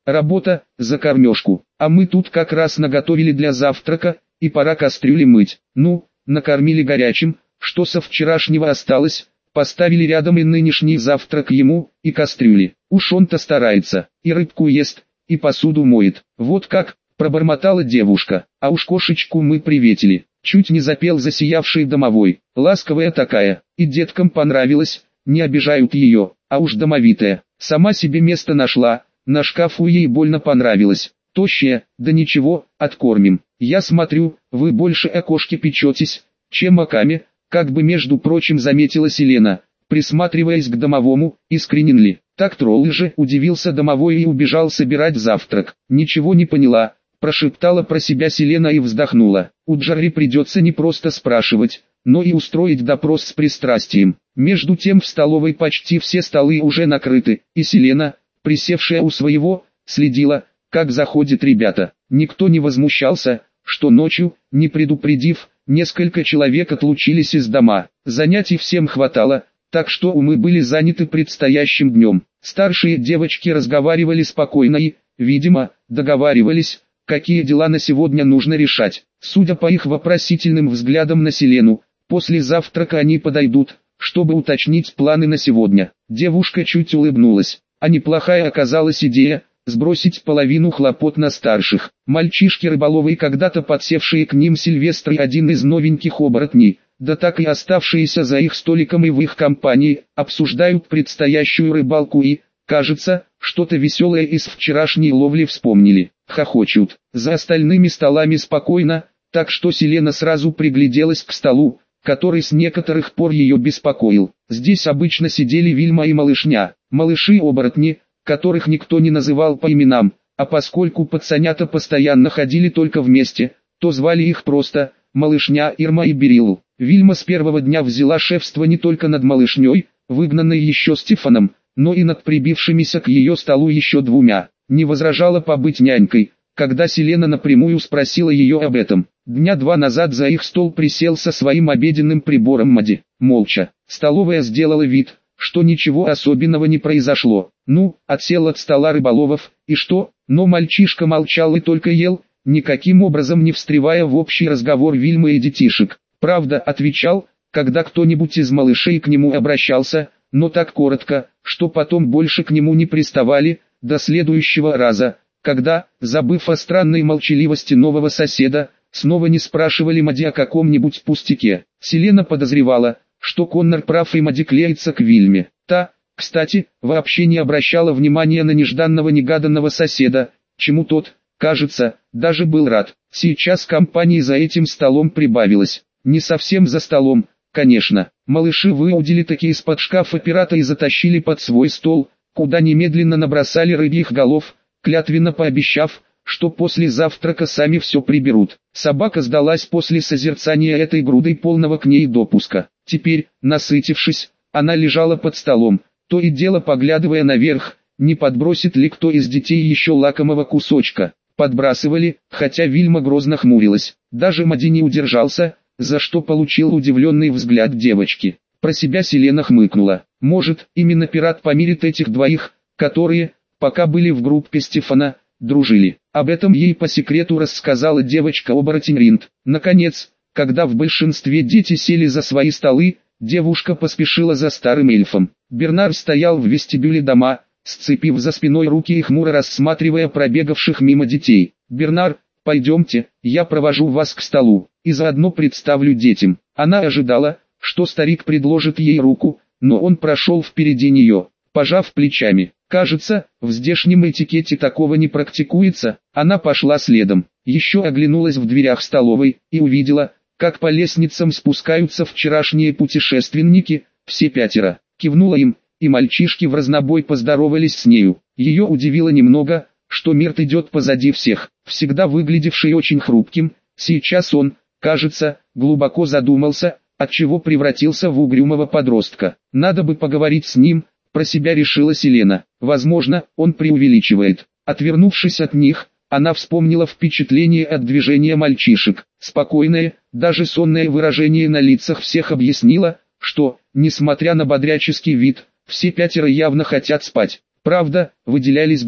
работа, за кормежку. А мы тут как раз наготовили для завтрака, и пора кастрюли мыть. Ну, накормили горячим, что со вчерашнего осталось, поставили рядом и нынешний завтрак ему, и кастрюли. Уж он-то старается, и рыбку ест, и посуду моет. Вот как, пробормотала девушка, а уж кошечку мы приветили. Чуть не запел засиявший домовой, ласковая такая, и деткам понравилось, не обижают ее, а уж домовитая. Сама себе место нашла, на шкафу ей больно понравилось. Тощая, да ничего, откормим. Я смотрю, вы больше о кошке печетесь, чем о каме, как бы между прочим заметила Селена, присматриваясь к домовому, искренен ли. Так тролль же, удивился домовой и убежал собирать завтрак. Ничего не поняла, прошептала про себя Селена и вздохнула. У Джарри придется не просто спрашивать, но и устроить допрос с пристрастием. Между тем в столовой почти все столы уже накрыты, и Селена, присевшая у своего, следила, как заходят ребята. Никто не возмущался, что ночью, не предупредив, несколько человек отлучились из дома. Занятий всем хватало, так что умы были заняты предстоящим днем. Старшие девочки разговаривали спокойно и, видимо, договаривались, какие дела на сегодня нужно решать. Судя по их вопросительным взглядам на Селену, после завтрака они подойдут, чтобы уточнить планы на сегодня. Девушка чуть улыбнулась. А неплохая оказалась идея – сбросить половину хлопот на старших. Мальчишки рыболовы, когда-то подсевшие к ним Сильвестр и один из новеньких оборотней, да так и оставшиеся за их столиком и в их компании, обсуждают предстоящую рыбалку и, кажется, что-то веселое из вчерашней ловли вспомнили. Хохочут. За остальными столами спокойно, так что Селена сразу пригляделась к столу, который с некоторых пор ее беспокоил. Здесь обычно сидели Вильма и малышня, малыши-оборотни, которых никто не называл по именам, а поскольку пацанята постоянно ходили только вместе, то звали их просто малышня Ирма и Берил. Вильма с первого дня взяла шефство не только над малышней, выгнанной еще Стефаном, но и над прибившимися к ее столу еще двумя. Не возражала побыть нянькой, когда Селена напрямую спросила ее об этом. Дня 2 назад за их стол присел со своим обеденным прибором Мади. Молча. Столовая сделала вид, что ничего особенного не произошло. Ну, отсел от стола рыболовов, и что? Но мальчишка молчал и только ел, никаким образом не встревая в общий разговор Вильмы и детишек. Правда, отвечал, когда кто-нибудь из малышей к нему обращался, но так коротко, что потом больше к нему не приставали, до следующего раза, когда, забыв о странной молчаливости нового соседа, снова не спрашивали Мади о каком-нибудь пустяке. Селена подозревала, что Коннор прав и Мади клеится к Вильме. Та, кстати, вообще не обращала внимания на нежданного-негаданного соседа, чему тот, кажется, даже был рад. Сейчас компании за этим столом прибавилось. Не совсем за столом, конечно. Малыши выудили таки из-под шкафа пирата и затащили под свой стол, куда немедленно набросали рыбьих голов, клятвенно пообещав, что после завтрака сами все приберут. Собака сдалась после созерцания этой груды полного к ней допуска. Теперь, насытившись, она лежала под столом, то и дело поглядывая наверх, не подбросит ли кто из детей еще лакомого кусочка. Подбрасывали, хотя Вильма грозно хмурилась. Даже Мади не удержался, за что получил удивленный взгляд девочки. Про себя Селена хмыкнула. Может, именно пират помирит этих двоих, которые, пока были в группе Стефана, дружили. Об этом ей по секрету рассказала девочка-оборотень Ринд. Наконец, когда в большинстве дети сели за свои столы, девушка поспешила за старым эльфом. Бернар стоял в вестибюле дома, сцепив за спиной руки и хмуро рассматривая пробегавших мимо детей. «Бернар, пойдемте, я провожу вас к столу, и заодно представлю детям». Она ожидала, что старик предложит ей руку, но он прошел впереди нее, пожав плечами. Кажется, в здешнем этикете такого не практикуется. Она пошла следом, еще оглянулась в дверях столовой и увидела, как по лестницам спускаются вчерашние путешественники, все 5. Кивнула им, и мальчишки вразнобой поздоровались с нею. Ее удивило немного, что Мирт идет позади всех, всегда выглядевший очень хрупким. Сейчас он, кажется, глубоко задумался, отчего превратился в угрюмого подростка. Надо бы поговорить с ним, про себя решила Селена. Возможно, он преувеличивает. Отвернувшись от них, она вспомнила впечатление от движения мальчишек. Спокойное, даже сонное выражение на лицах всех объяснило, что, несмотря на бодряческий вид, все 5 явно хотят спать. Правда, выделялись двое.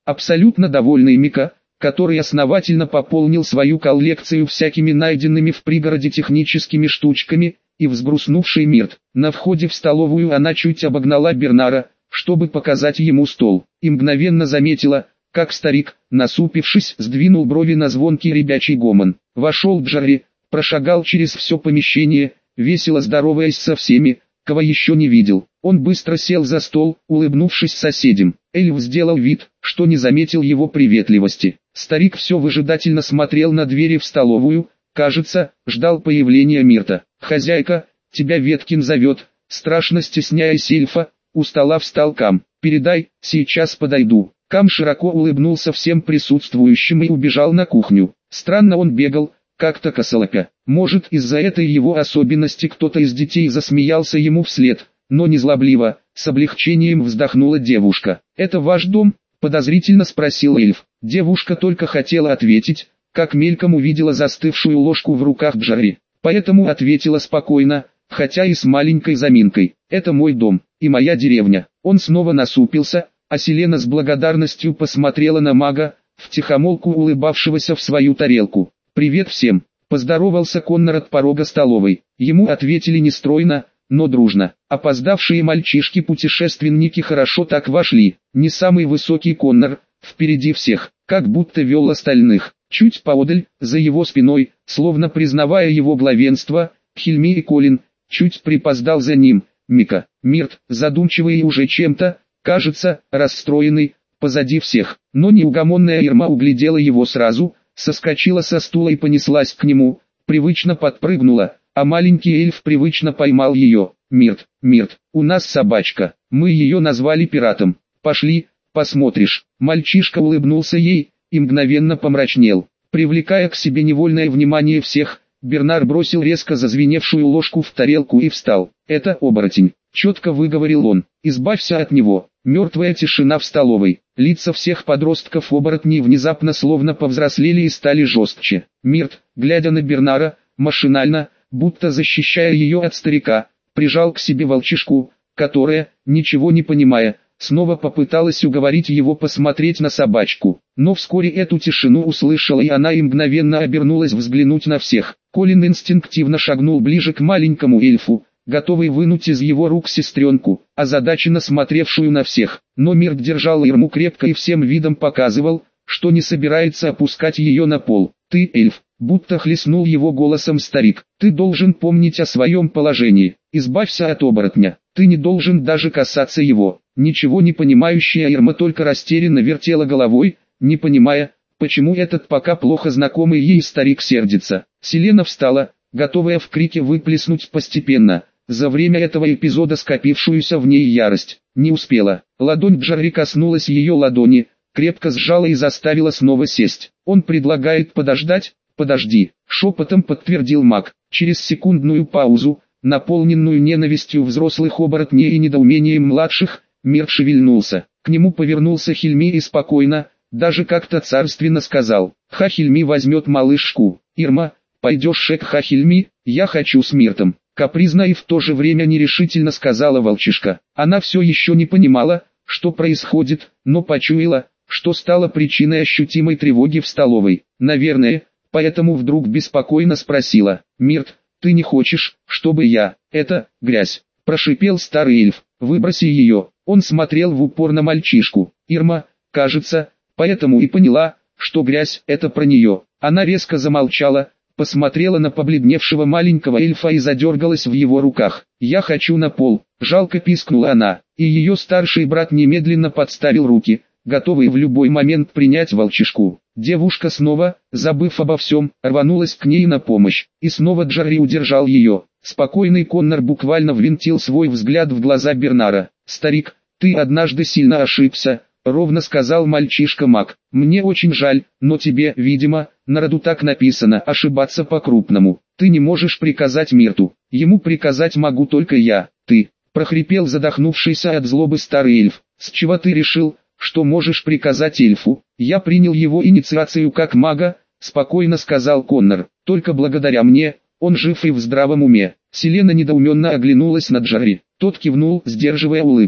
Абсолютно довольный Мика, который основательно пополнил свою коллекцию всякими найденными в пригороде техническими штучками, и взгрустнувший Мирт. На входе в столовую она чуть обогнала Бернара, чтобы показать ему стол, и мгновенно заметила, как старик, насупившись, сдвинул брови на звонкий ребячий гомон. Вошел Джарри, прошагал через все помещение, весело здороваясь со всеми, кого еще не видел. Он быстро сел за стол, улыбнувшись соседям. Эльф сделал вид, что не заметил его приветливости. Старик все выжидательно смотрел на двери в столовую, кажется, ждал появления Мирта. «Хозяйка, тебя Веткин зовет», страшно стесняясь эльфа, у стола встал Кам. «Передай, сейчас подойду». Кам широко улыбнулся всем присутствующим и убежал на кухню. Странно он бегал, как-то косолапя. Может, из-за этой его особенности кто-то из детей засмеялся ему вслед, но не злобливо, с облегчением вздохнула девушка. «Это ваш дом?» – подозрительно спросил эльф. Девушка только хотела ответить, как мельком увидела застывшую ложку в руках Джарри. Поэтому ответила спокойно, хотя и с маленькой заминкой. «Это мой дом, и моя деревня». Он снова насупился, а Селена с благодарностью посмотрела на мага, втихомолку улыбавшегося в свою тарелку. «Привет всем!» – поздоровался Коннор от порога столовой. Ему ответили не стройно, но дружно. Опоздавшие мальчишки-путешественники хорошо так вошли. Не самый высокий Коннор, впереди всех, как будто вел остальных. Чуть поодаль, за его спиной, словно признавая его главенство, Хильми и Колин, чуть припоздал за ним, Мика. Мирт, задумчивый и уже чем-то, кажется, расстроенный, позади всех. Но неугомонная Ирма углядела его сразу, соскочила со стула и понеслась к нему, привычно подпрыгнула, а маленький эльф привычно поймал ее. «Мирт, Мирт, у нас собачка, мы ее назвали пиратом. Пошли, посмотришь». Мальчишка улыбнулся ей и мгновенно помрачнел. Привлекая к себе невольное внимание всех, Бернар бросил резко зазвеневшую ложку в тарелку и встал. «Это оборотень», — четко выговорил он. «Избавься от него». Мертвая тишина в столовой. Лица всех подростков-оборотней внезапно словно повзрослели и стали жестче. Мирт, глядя на Бернара, машинально, будто защищая ее от старика, прижал к себе волчишку, которая, ничего не понимая, снова попыталась уговорить его посмотреть на собачку. Но вскоре эту тишину услышала, и она и мгновенно обернулась взглянуть на всех. Колин инстинктивно шагнул ближе к маленькому эльфу, готовый вынуть из его рук сестренку, озадаченно смотревшую на всех. Но Мирт держал Ирму крепко и всем видом показывал, что не собирается опускать ее на пол. «Ты, эльф», будто хлестнул его голосом старик, «ты должен помнить о своем положении, избавься от оборотня, ты не должен даже касаться его». Ничего не понимающая Ирма только растерянно вертела головой, не понимая, почему этот пока плохо знакомый ей старик сердится. Селена встала, готовая в крике выплеснуть постепенно, за время этого эпизода скопившуюся в ней ярость. Не успела. Ладонь Джарри коснулась ее ладони, крепко сжала и заставила снова сесть. «Он предлагает подождать?» «Подожди», — шепотом подтвердил маг. Через секундную паузу, наполненную ненавистью взрослых оборотней и недоумением младших, Мирт шевельнулся. К нему повернулся Хильми и спокойно, даже как-то царственно сказал: «Ха-Хильми возьмет малышку. Ирма, пойдешь к Ха-Хильми, я хочу с Миртом». Капризно и в то же время нерешительно сказала волчишка. Она все еще не понимала, что происходит, но почуяла, что стало причиной ощутимой тревоги в столовой. Наверное, поэтому вдруг беспокойно спросила: «Мирт, ты не хочешь, чтобы я...» «Это грязь», — прошипел старый эльф. «Выброси ее». Он смотрел в упор на мальчишку. Ирма, кажется, поэтому и поняла, что грязь — это про нее. Она резко замолчала, посмотрела на побледневшего маленького эльфа и задергалась в его руках. «Я хочу на пол», — жалко пискнула она, и ее старший брат немедленно подставил руки, готовый в любой момент принять волчишку. Девушка снова, забыв обо всем, рванулась к ней на помощь, и снова Джарри удержал ее. Спокойный Коннор буквально ввинтил свой взгляд в глаза Бернара. «Старик, ты однажды сильно ошибся», — ровно сказал мальчишка-маг. «Мне очень жаль, но тебе, видимо, на роду так написано ошибаться по-крупному. Ты не можешь приказать Мирту, ему приказать могу только я». «Ты», — прохрипел задохнувшийся от злобы старый эльф, «с чего ты решил, что можешь приказать эльфу?» «Я принял его инициацию как мага», — спокойно сказал Коннор. «Только благодаря мне, он жив и в здравом уме». Селена недоуменно оглянулась на Джарри. Тот кивнул, сдерживая улыбку.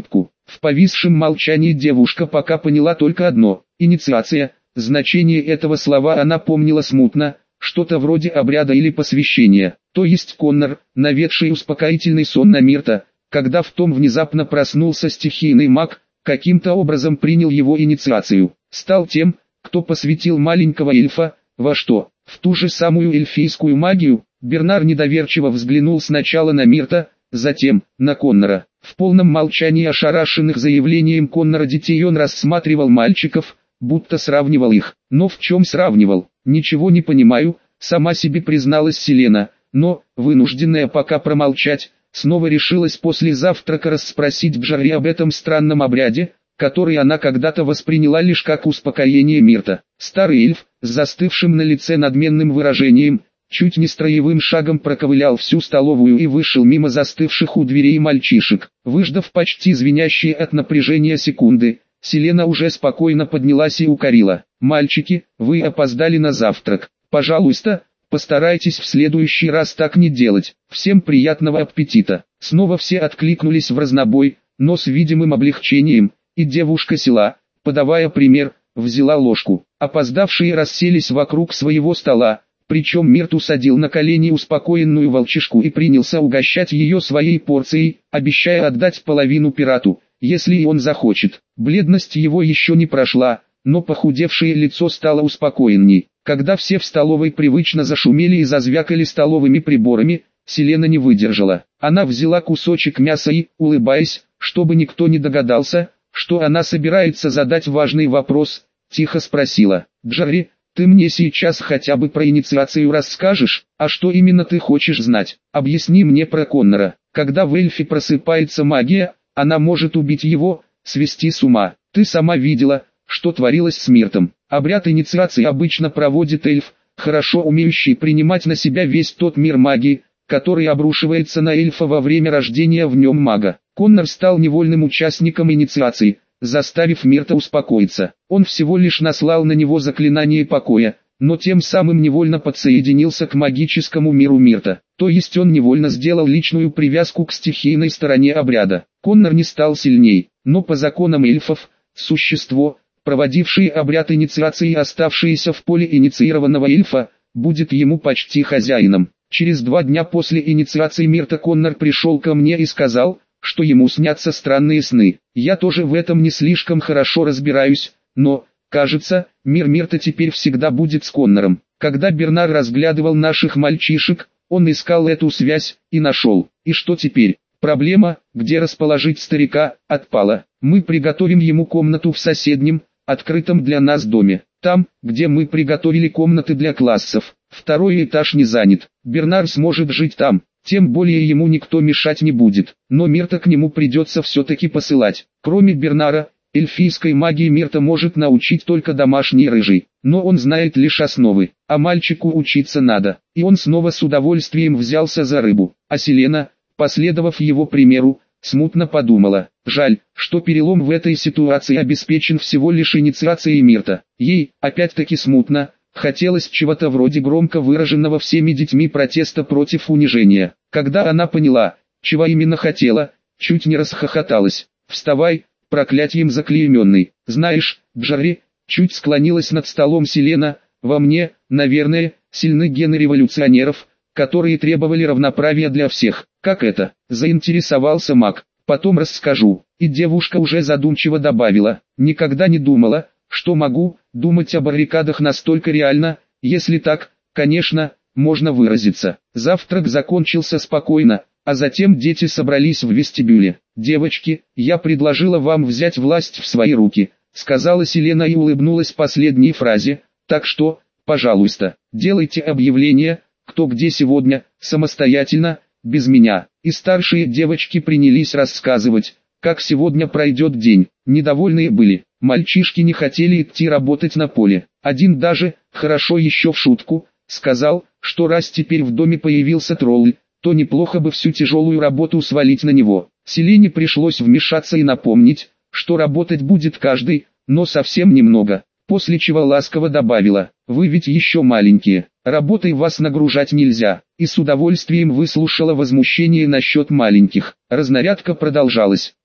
В повисшем молчании девушка пока поняла только одно – инициация. Значение этого слова она помнила смутно, что-то вроде обряда или посвящения. То есть Коннор, наведший успокоительный сон на Мирта, когда в том внезапно проснулся стихийный маг, каким-то образом принял его инициацию. Стал тем, кто посвятил маленького эльфа, во что? В ту же самую эльфийскую магию. Бернар недоверчиво взглянул сначала на Мирта, затем на Коннора. В полном молчании ошарашенных заявлением Коннора детей он рассматривал мальчиков, будто сравнивал их. Но в чем сравнивал? Ничего не понимаю, сама себе призналась Селена, но, вынужденная пока промолчать, снова решилась после завтрака расспросить Джарри об этом странном обряде, который она когда-то восприняла лишь как успокоение Мирта. Старый эльф, с застывшим на лице надменным выражением, чуть не строевым шагом проковылял всю столовую и вышел мимо застывших у дверей мальчишек. Выждав почти звенящие от напряжения секунды, Селена уже спокойно поднялась и укорила: «Мальчики, вы опоздали на завтрак. Пожалуйста, постарайтесь в следующий раз так не делать. Всем приятного аппетита». Снова все откликнулись в разнобой, но с видимым облегчением, и девушка села, подавая пример, взяла ложку. Опоздавшие расселись вокруг своего стола, причем Мирт усадил на колени успокоенную волчишку и принялся угощать ее своей порцией, обещая отдать половину пирату, если и он захочет. Бледность его еще не прошла, но похудевшее лицо стало успокоенней. Когда все в столовой привычно зашумели и зазвякали столовыми приборами, Селена не выдержала. Она взяла кусочек мяса и, улыбаясь, чтобы никто не догадался, что она собирается задать важный вопрос, тихо спросила: «Джарри, ты мне сейчас хотя бы про инициацию расскажешь? А что именно ты хочешь знать? Объясни мне про Коннора. Когда в эльфе просыпается магия, она может убить его, свести с ума. Ты сама видела, что творилось с Миртом. Обряд инициации обычно проводит эльф, хорошо умеющий принимать на себя весь тот мир магии, который обрушивается на эльфа во время рождения в нем мага. Коннор стал невольным участником инициации, заставив Мирта успокоиться. Он всего лишь наслал на него заклинание покоя, но тем самым невольно подсоединился к магическому миру Мирта. То есть он невольно сделал личную привязку к стихийной стороне обряда. Коннор не стал сильней, но по законам эльфов, существо, проводившее обряд инициации и оставшееся в поле инициированного эльфа, будет ему почти хозяином. Через 2 дня после инициации Мирта Коннор пришел ко мне и сказал, что ему снятся странные сны. Я тоже в этом не слишком хорошо разбираюсь, но, кажется, мир Мирта теперь всегда будет с Коннором. Когда Бернар разглядывал наших мальчишек, он искал эту связь и нашел. И что теперь? Проблема, где расположить старика, отпала. Мы приготовим ему комнату в соседнем, открытом для нас доме. Там, где мы приготовили комнаты для классов, 2-й этаж не занят. Бернар сможет жить там. Тем более ему никто мешать не будет, но Мирта к нему придется все-таки посылать. Кроме Бернара, эльфийской магии Мирта может научить только домашний рыжий, но он знает лишь основы, а мальчику учиться надо. И он снова с удовольствием взялся за рыбу. А Селена, последовав его примеру, смутно подумала: жаль, что перелом в этой ситуации обеспечен всего лишь инициацией Мирта. Ей, опять-таки смутно, хотелось чего-то вроде громко выраженного всеми детьми протеста против унижения. Когда она поняла, чего именно хотела, чуть не расхохоталась. «Вставай, проклятьем заклейменный! Знаешь, Джарри», чуть склонилась над столом Селена, «во мне, наверное, сильны гены революционеров, которые требовали равноправия для всех». «Как это?» – заинтересовался маг. «Потом расскажу». И девушка уже задумчиво добавила: «Никогда не думала, что могу думать о баррикадах настолько реально, если так, конечно, можно выразиться». Завтрак закончился спокойно, а затем дети собрались в вестибюле. «Девочки, я предложила вам взять власть в свои руки», сказала Селена и улыбнулась последней фразе, «так что, пожалуйста, делайте объявление, кто где сегодня, самостоятельно, без меня». И старшие девочки принялись рассказывать, как сегодня пройдет день. Недовольные были. Мальчишки не хотели идти работать на поле. Один даже, хорошо еще в шутку, сказал, что раз теперь в доме появился тролль, то неплохо бы всю тяжелую работу свалить на него. Селене пришлось вмешаться и напомнить, что работать будет каждый, но совсем немного. После чего ласково добавила: «Вы ведь еще маленькие, работой вас нагружать нельзя». И с удовольствием выслушала возмущение насчет маленьких. Разнарядка продолжалась.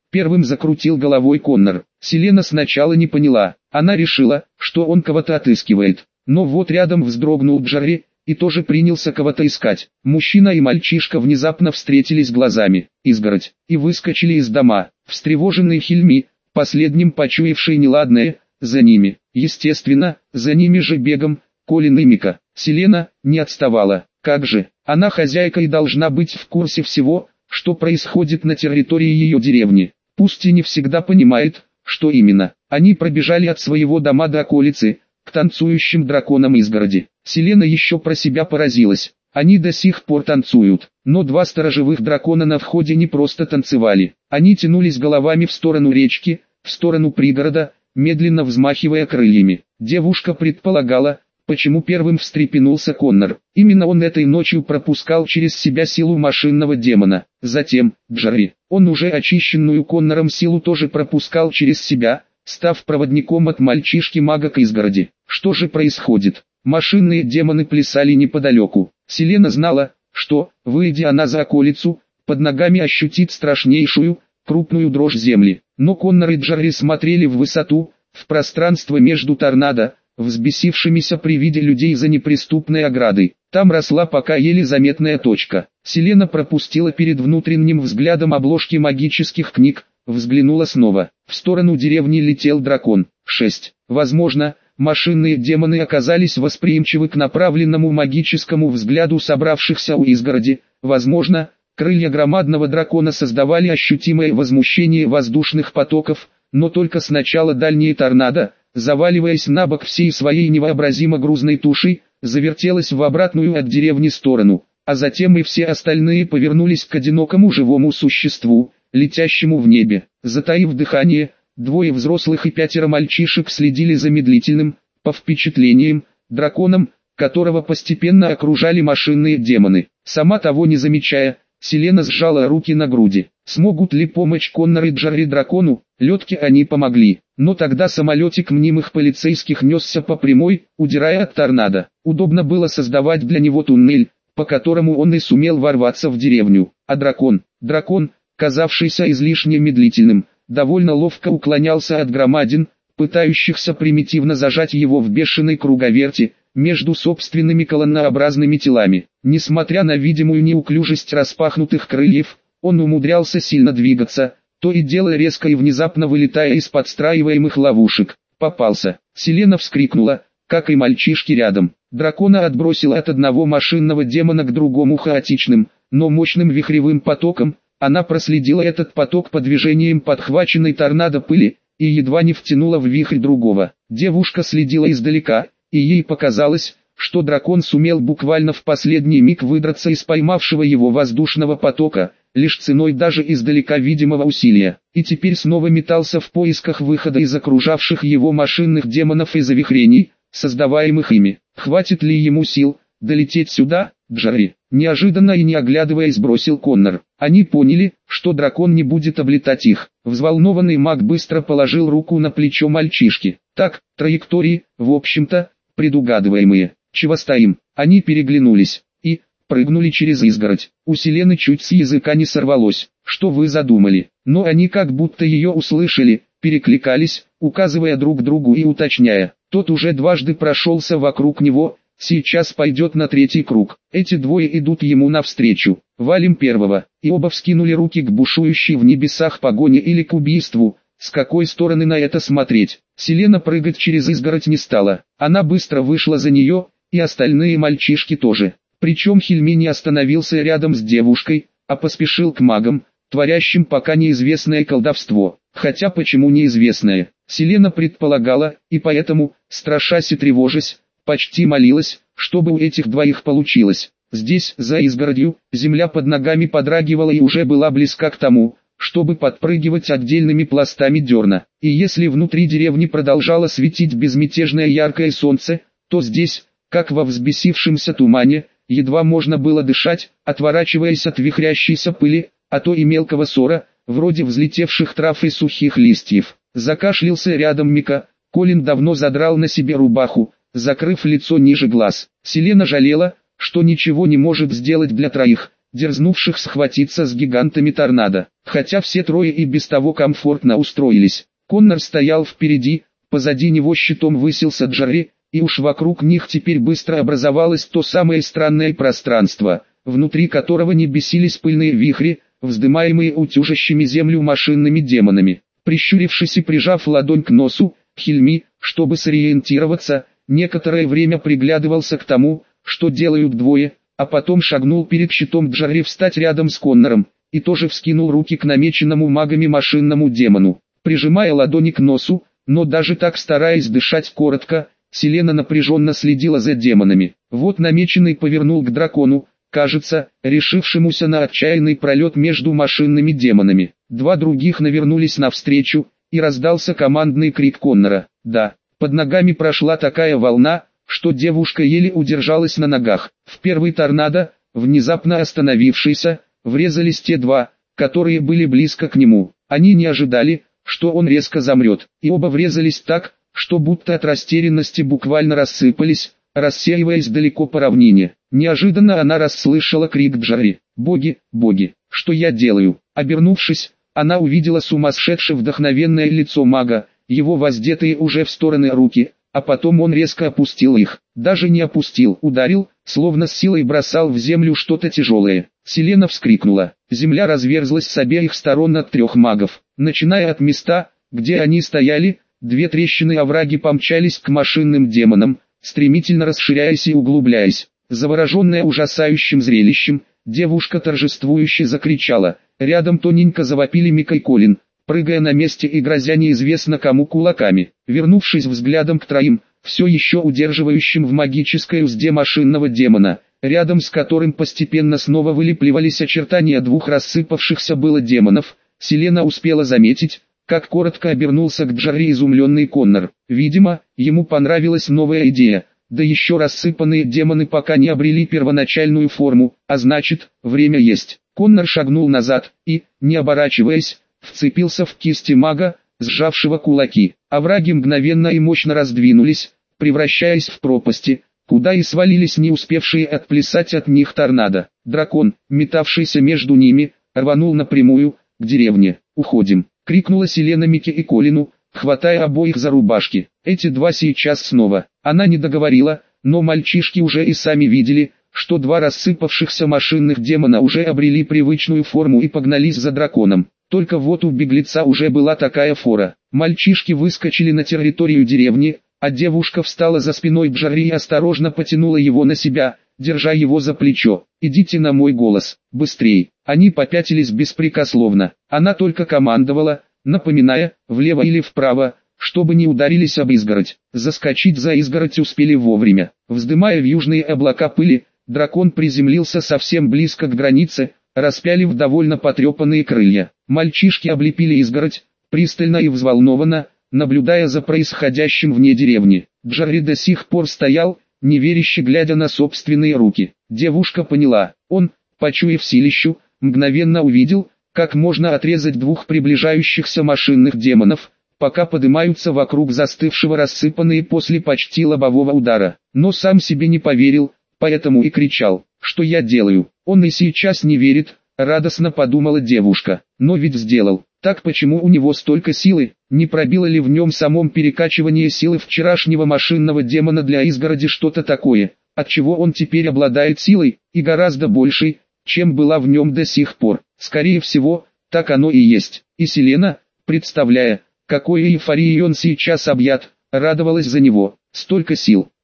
Первым закрутил головой Коннор. Селена сначала не поняла. Она решила, что он кого-то отыскивает. Но вот рядом вздрогнул Джарри и тоже принялся кого-то искать. Мужчина и мальчишка внезапно встретились глазами. Изгородь. И выскочили из дома. Встревоженный Хильми, последним почуявший неладное, за ними. Естественно, за ними же бегом Колин и Мика. Селена не отставала. Как же, она хозяйка и должна быть в курсе всего, что происходит на территории ее деревни. Пусть и не всегда понимает, что именно. Они пробежали от своего дома до околицы, к танцующим драконам изгороди. Селена еще про себя поразилась. Они до сих пор танцуют, но два сторожевых дракона на входе не просто танцевали. Они тянулись головами в сторону речки, в сторону пригорода, медленно взмахивая крыльями. Девушка предполагала, почему первым встрепенулся Коннор. Именно он этой ночью пропускал через себя силу машинного демона. Затем, Джарри, он уже очищенную Коннором силу тоже пропускал через себя, став проводником от мальчишки-мага к изгороди. Что же происходит? Машинные демоны плясали неподалеку. Селена знала, что, выйдя она за околицу, под ногами ощутит страшнейшую, крупную дрожь земли. Но Коннор и Джарри смотрели в высоту, в пространство между торнадо, взбесившимися при виде людей за неприступной оградой. Там росла пока еле заметная точка. Селена пропустила перед внутренним взглядом обложки магических книг, взглянула снова. В сторону деревни летел дракон. 6. Возможно, машинные демоны оказались восприимчивы к направленному магическому взгляду собравшихся у изгороди. Возможно, крылья громадного дракона создавали ощутимое возмущение воздушных потоков, но только сначала дальние торнадо, заваливаясь на бок всей своей невообразимо грузной тушей, завертелась в обратную от деревни сторону, а затем и все остальные повернулись к одинокому живому существу, летящему в небе. Затаив дыхание, двое взрослых и 5 мальчишек следили за медлительным, по впечатлениям, драконом, которого постепенно окружали машинные демоны. Сама того не замечая, Селена сжала руки на груди. Смогут ли помочь Коннор и Джарри дракону? Летке они помогли, но тогда самолетик мнимых полицейских несся по прямой, удирая от торнадо. Удобно было создавать для него туннель, по которому он и сумел ворваться в деревню. А дракон, казавшийся излишне медлительным, довольно ловко уклонялся от громадин, пытающихся примитивно зажать его в бешеной круговерти, между собственными колоннообразными телами. Несмотря на видимую неуклюжесть распахнутых крыльев, он умудрялся сильно двигаться, то и дело резко и внезапно вылетая из подстраиваемых ловушек. Попался. Селена вскрикнула, как и мальчишки рядом. Дракона отбросила от одного машинного демона к другому хаотичным, но мощным вихревым потоком. Она проследила этот поток по движениям подхваченной торнадо пыли, и едва не втянула в вихрь другого. Девушка следила издалека, и ей показалось, что дракон сумел буквально в последний миг выдраться из поймавшего его воздушного потока, лишь ценой даже издалека видимого усилия, и теперь снова метался в поисках выхода из окружавших его машинных демонов и завихрений, создаваемых ими. Хватит ли ему сил долететь сюда, Джарри? Неожиданно и не оглядываясь бросил Коннор. Они поняли, что дракон не будет облетать их. Взволнованный маг быстро положил руку на плечо мальчишки. Так, траектории, в общем-то, предугадываемые. Чего стоим? Они переглянулись и прыгнули через изгородь. У Селены чуть с языка не сорвалось. Что вы задумали? Но они как будто ее услышали, перекликались, указывая друг другу и уточняя. Тот уже дважды прошелся вокруг него, сейчас пойдет на 3-й круг. Эти двое идут ему навстречу. Валим первого. И оба вскинули руки к бушующей в небесах погоне или к убийству. С какой стороны на это смотреть? Селена прыгать через изгородь не стала. Она быстро вышла за нее, и остальные мальчишки тоже. Причем Хильми не остановился рядом с девушкой, а поспешил к магам, творящим пока неизвестное колдовство. Хотя почему неизвестное? Селена предполагала, и поэтому, страшась и тревожась, почти молилась, чтобы у этих двоих получилось. Здесь, за изгородью, земля под ногами подрагивала и уже была близка к тому, чтобы подпрыгивать отдельными пластами дерна. И если внутри деревни продолжало светить безмятежное яркое солнце, то здесь, как во взбесившемся тумане, едва можно было дышать, отворачиваясь от вихрящейся пыли, а то и мелкого ссора, вроде взлетевших трав и сухих листьев. Закашлялся рядом Мика. Колин давно задрал на себе рубаху, закрыв лицо ниже глаз. Селена жалела, что ничего не может сделать для троих, дерзнувших схватиться с гигантами торнадо. Хотя все трое и без того комфортно устроились. Коннор стоял впереди, позади него щитом высился Джарри, и уж вокруг них теперь быстро образовалось то самое странное пространство, внутри которого не бесились пыльные вихри, вздымаемые утюжащими землю машинными демонами. Прищурившись и прижав ладонь к носу, Хильми, чтобы сориентироваться, некоторое время приглядывался к тому, что делают двое, а потом шагнул перед щитом Джарри встать рядом с Коннором, и тоже вскинул руки к намеченному магами машинному демону. Прижимая ладони к носу, но даже так стараясь дышать коротко, Селена напряженно следила за демонами. Вот намеченный повернул к дракону, кажется, решившемуся на отчаянный пролет между машинными демонами. Два других навернулись навстречу, и раздался командный крик Коннора. Да, под ногами прошла такая волна, что девушка еле удержалась на ногах. В первый торнадо, внезапно остановившийся, врезались те два, которые были близко к нему. Они не ожидали, что он резко замрет, и оба врезались так, что будто от растерянности буквально рассыпались, рассеиваясь далеко по равнине. Неожиданно она расслышала крик Джарри: «Боги, боги, что я делаю?» Обернувшись, она увидела сумасшедшее вдохновенное лицо мага, его воздетые уже в стороны руки, а потом он резко опустил их. Даже не опустил, ударил, словно с силой бросал в землю что-то тяжелое. Селена вскрикнула. Земля разверзлась с обеих сторон от трех магов. Начиная от места, где они стояли, две трещины овраги помчались к машинным демонам, стремительно расширяясь и углубляясь. Завороженная ужасающим зрелищем, девушка торжествующе закричала. Рядом тоненько завопили Мика и Колин, прыгая на месте и грозя неизвестно кому кулаками. Вернувшись взглядом к троим, все еще удерживающим в магической узде машинного демона, рядом с которым постепенно снова вылепливались очертания двух рассыпавшихся было демонов, Селена успела заметить, как коротко обернулся к Джарри изумленный Коннор. Видимо, ему понравилась новая идея, да еще рассыпанные демоны пока не обрели первоначальную форму, а значит, время есть. Коннор шагнул назад и, не оборачиваясь, вцепился в кисти мага, сжавшего кулаки. Овраги мгновенно и мощно раздвинулись, превращаясь в пропасти, куда и свалились не успевшие отплясать от них торнадо. Дракон, метавшийся между ними, рванул напрямую, к деревне. «Уходим!» — крикнула Селена Мике и Колину, хватая обоих за рубашки. Эти два сейчас снова. Она не договорила, но мальчишки уже и сами видели, что два рассыпавшихся машинных демона уже обрели привычную форму и погнались за драконом. Только вот у беглеца уже была такая фора. Мальчишки выскочили на территорию деревни, а девушка встала за спиной Джарри и осторожно потянула его на себя, держа его за плечо. «Идите на мой голос, быстрей!» Они попятились беспрекословно. Она только командовала, напоминая, влево или вправо, чтобы не ударились об изгородь. Заскочить за изгородь успели вовремя. Вздымая вьюжные облака пыли, дракон приземлился совсем близко к границе, распялив довольно потрепанные крылья. Мальчишки облепили изгородь, пристально и взволнованно, наблюдая за происходящим вне деревни. Джарри до сих пор стоял, неверяще глядя на собственные руки. Девушка поняла, он, почуяв силищу, мгновенно увидел, как можно отрезать двух приближающихся машинных демонов, пока поднимаются вокруг застывшего рассыпанные после почти лобового удара. Но сам себе не поверил, поэтому и кричал: «Что я делаю?» Он и сейчас не верит, радостно подумала девушка. Но ведь сделал. Так почему у него столько силы? Не пробило ли в нем самом перекачивание силы вчерашнего машинного демона для изгороди что-то такое, от чего он теперь обладает силой, и гораздо большей, чем была в нем до сих пор? Скорее всего, так оно и есть. И Селена, представляя, какой эйфорией он сейчас объят, радовалась за него. Столько сил,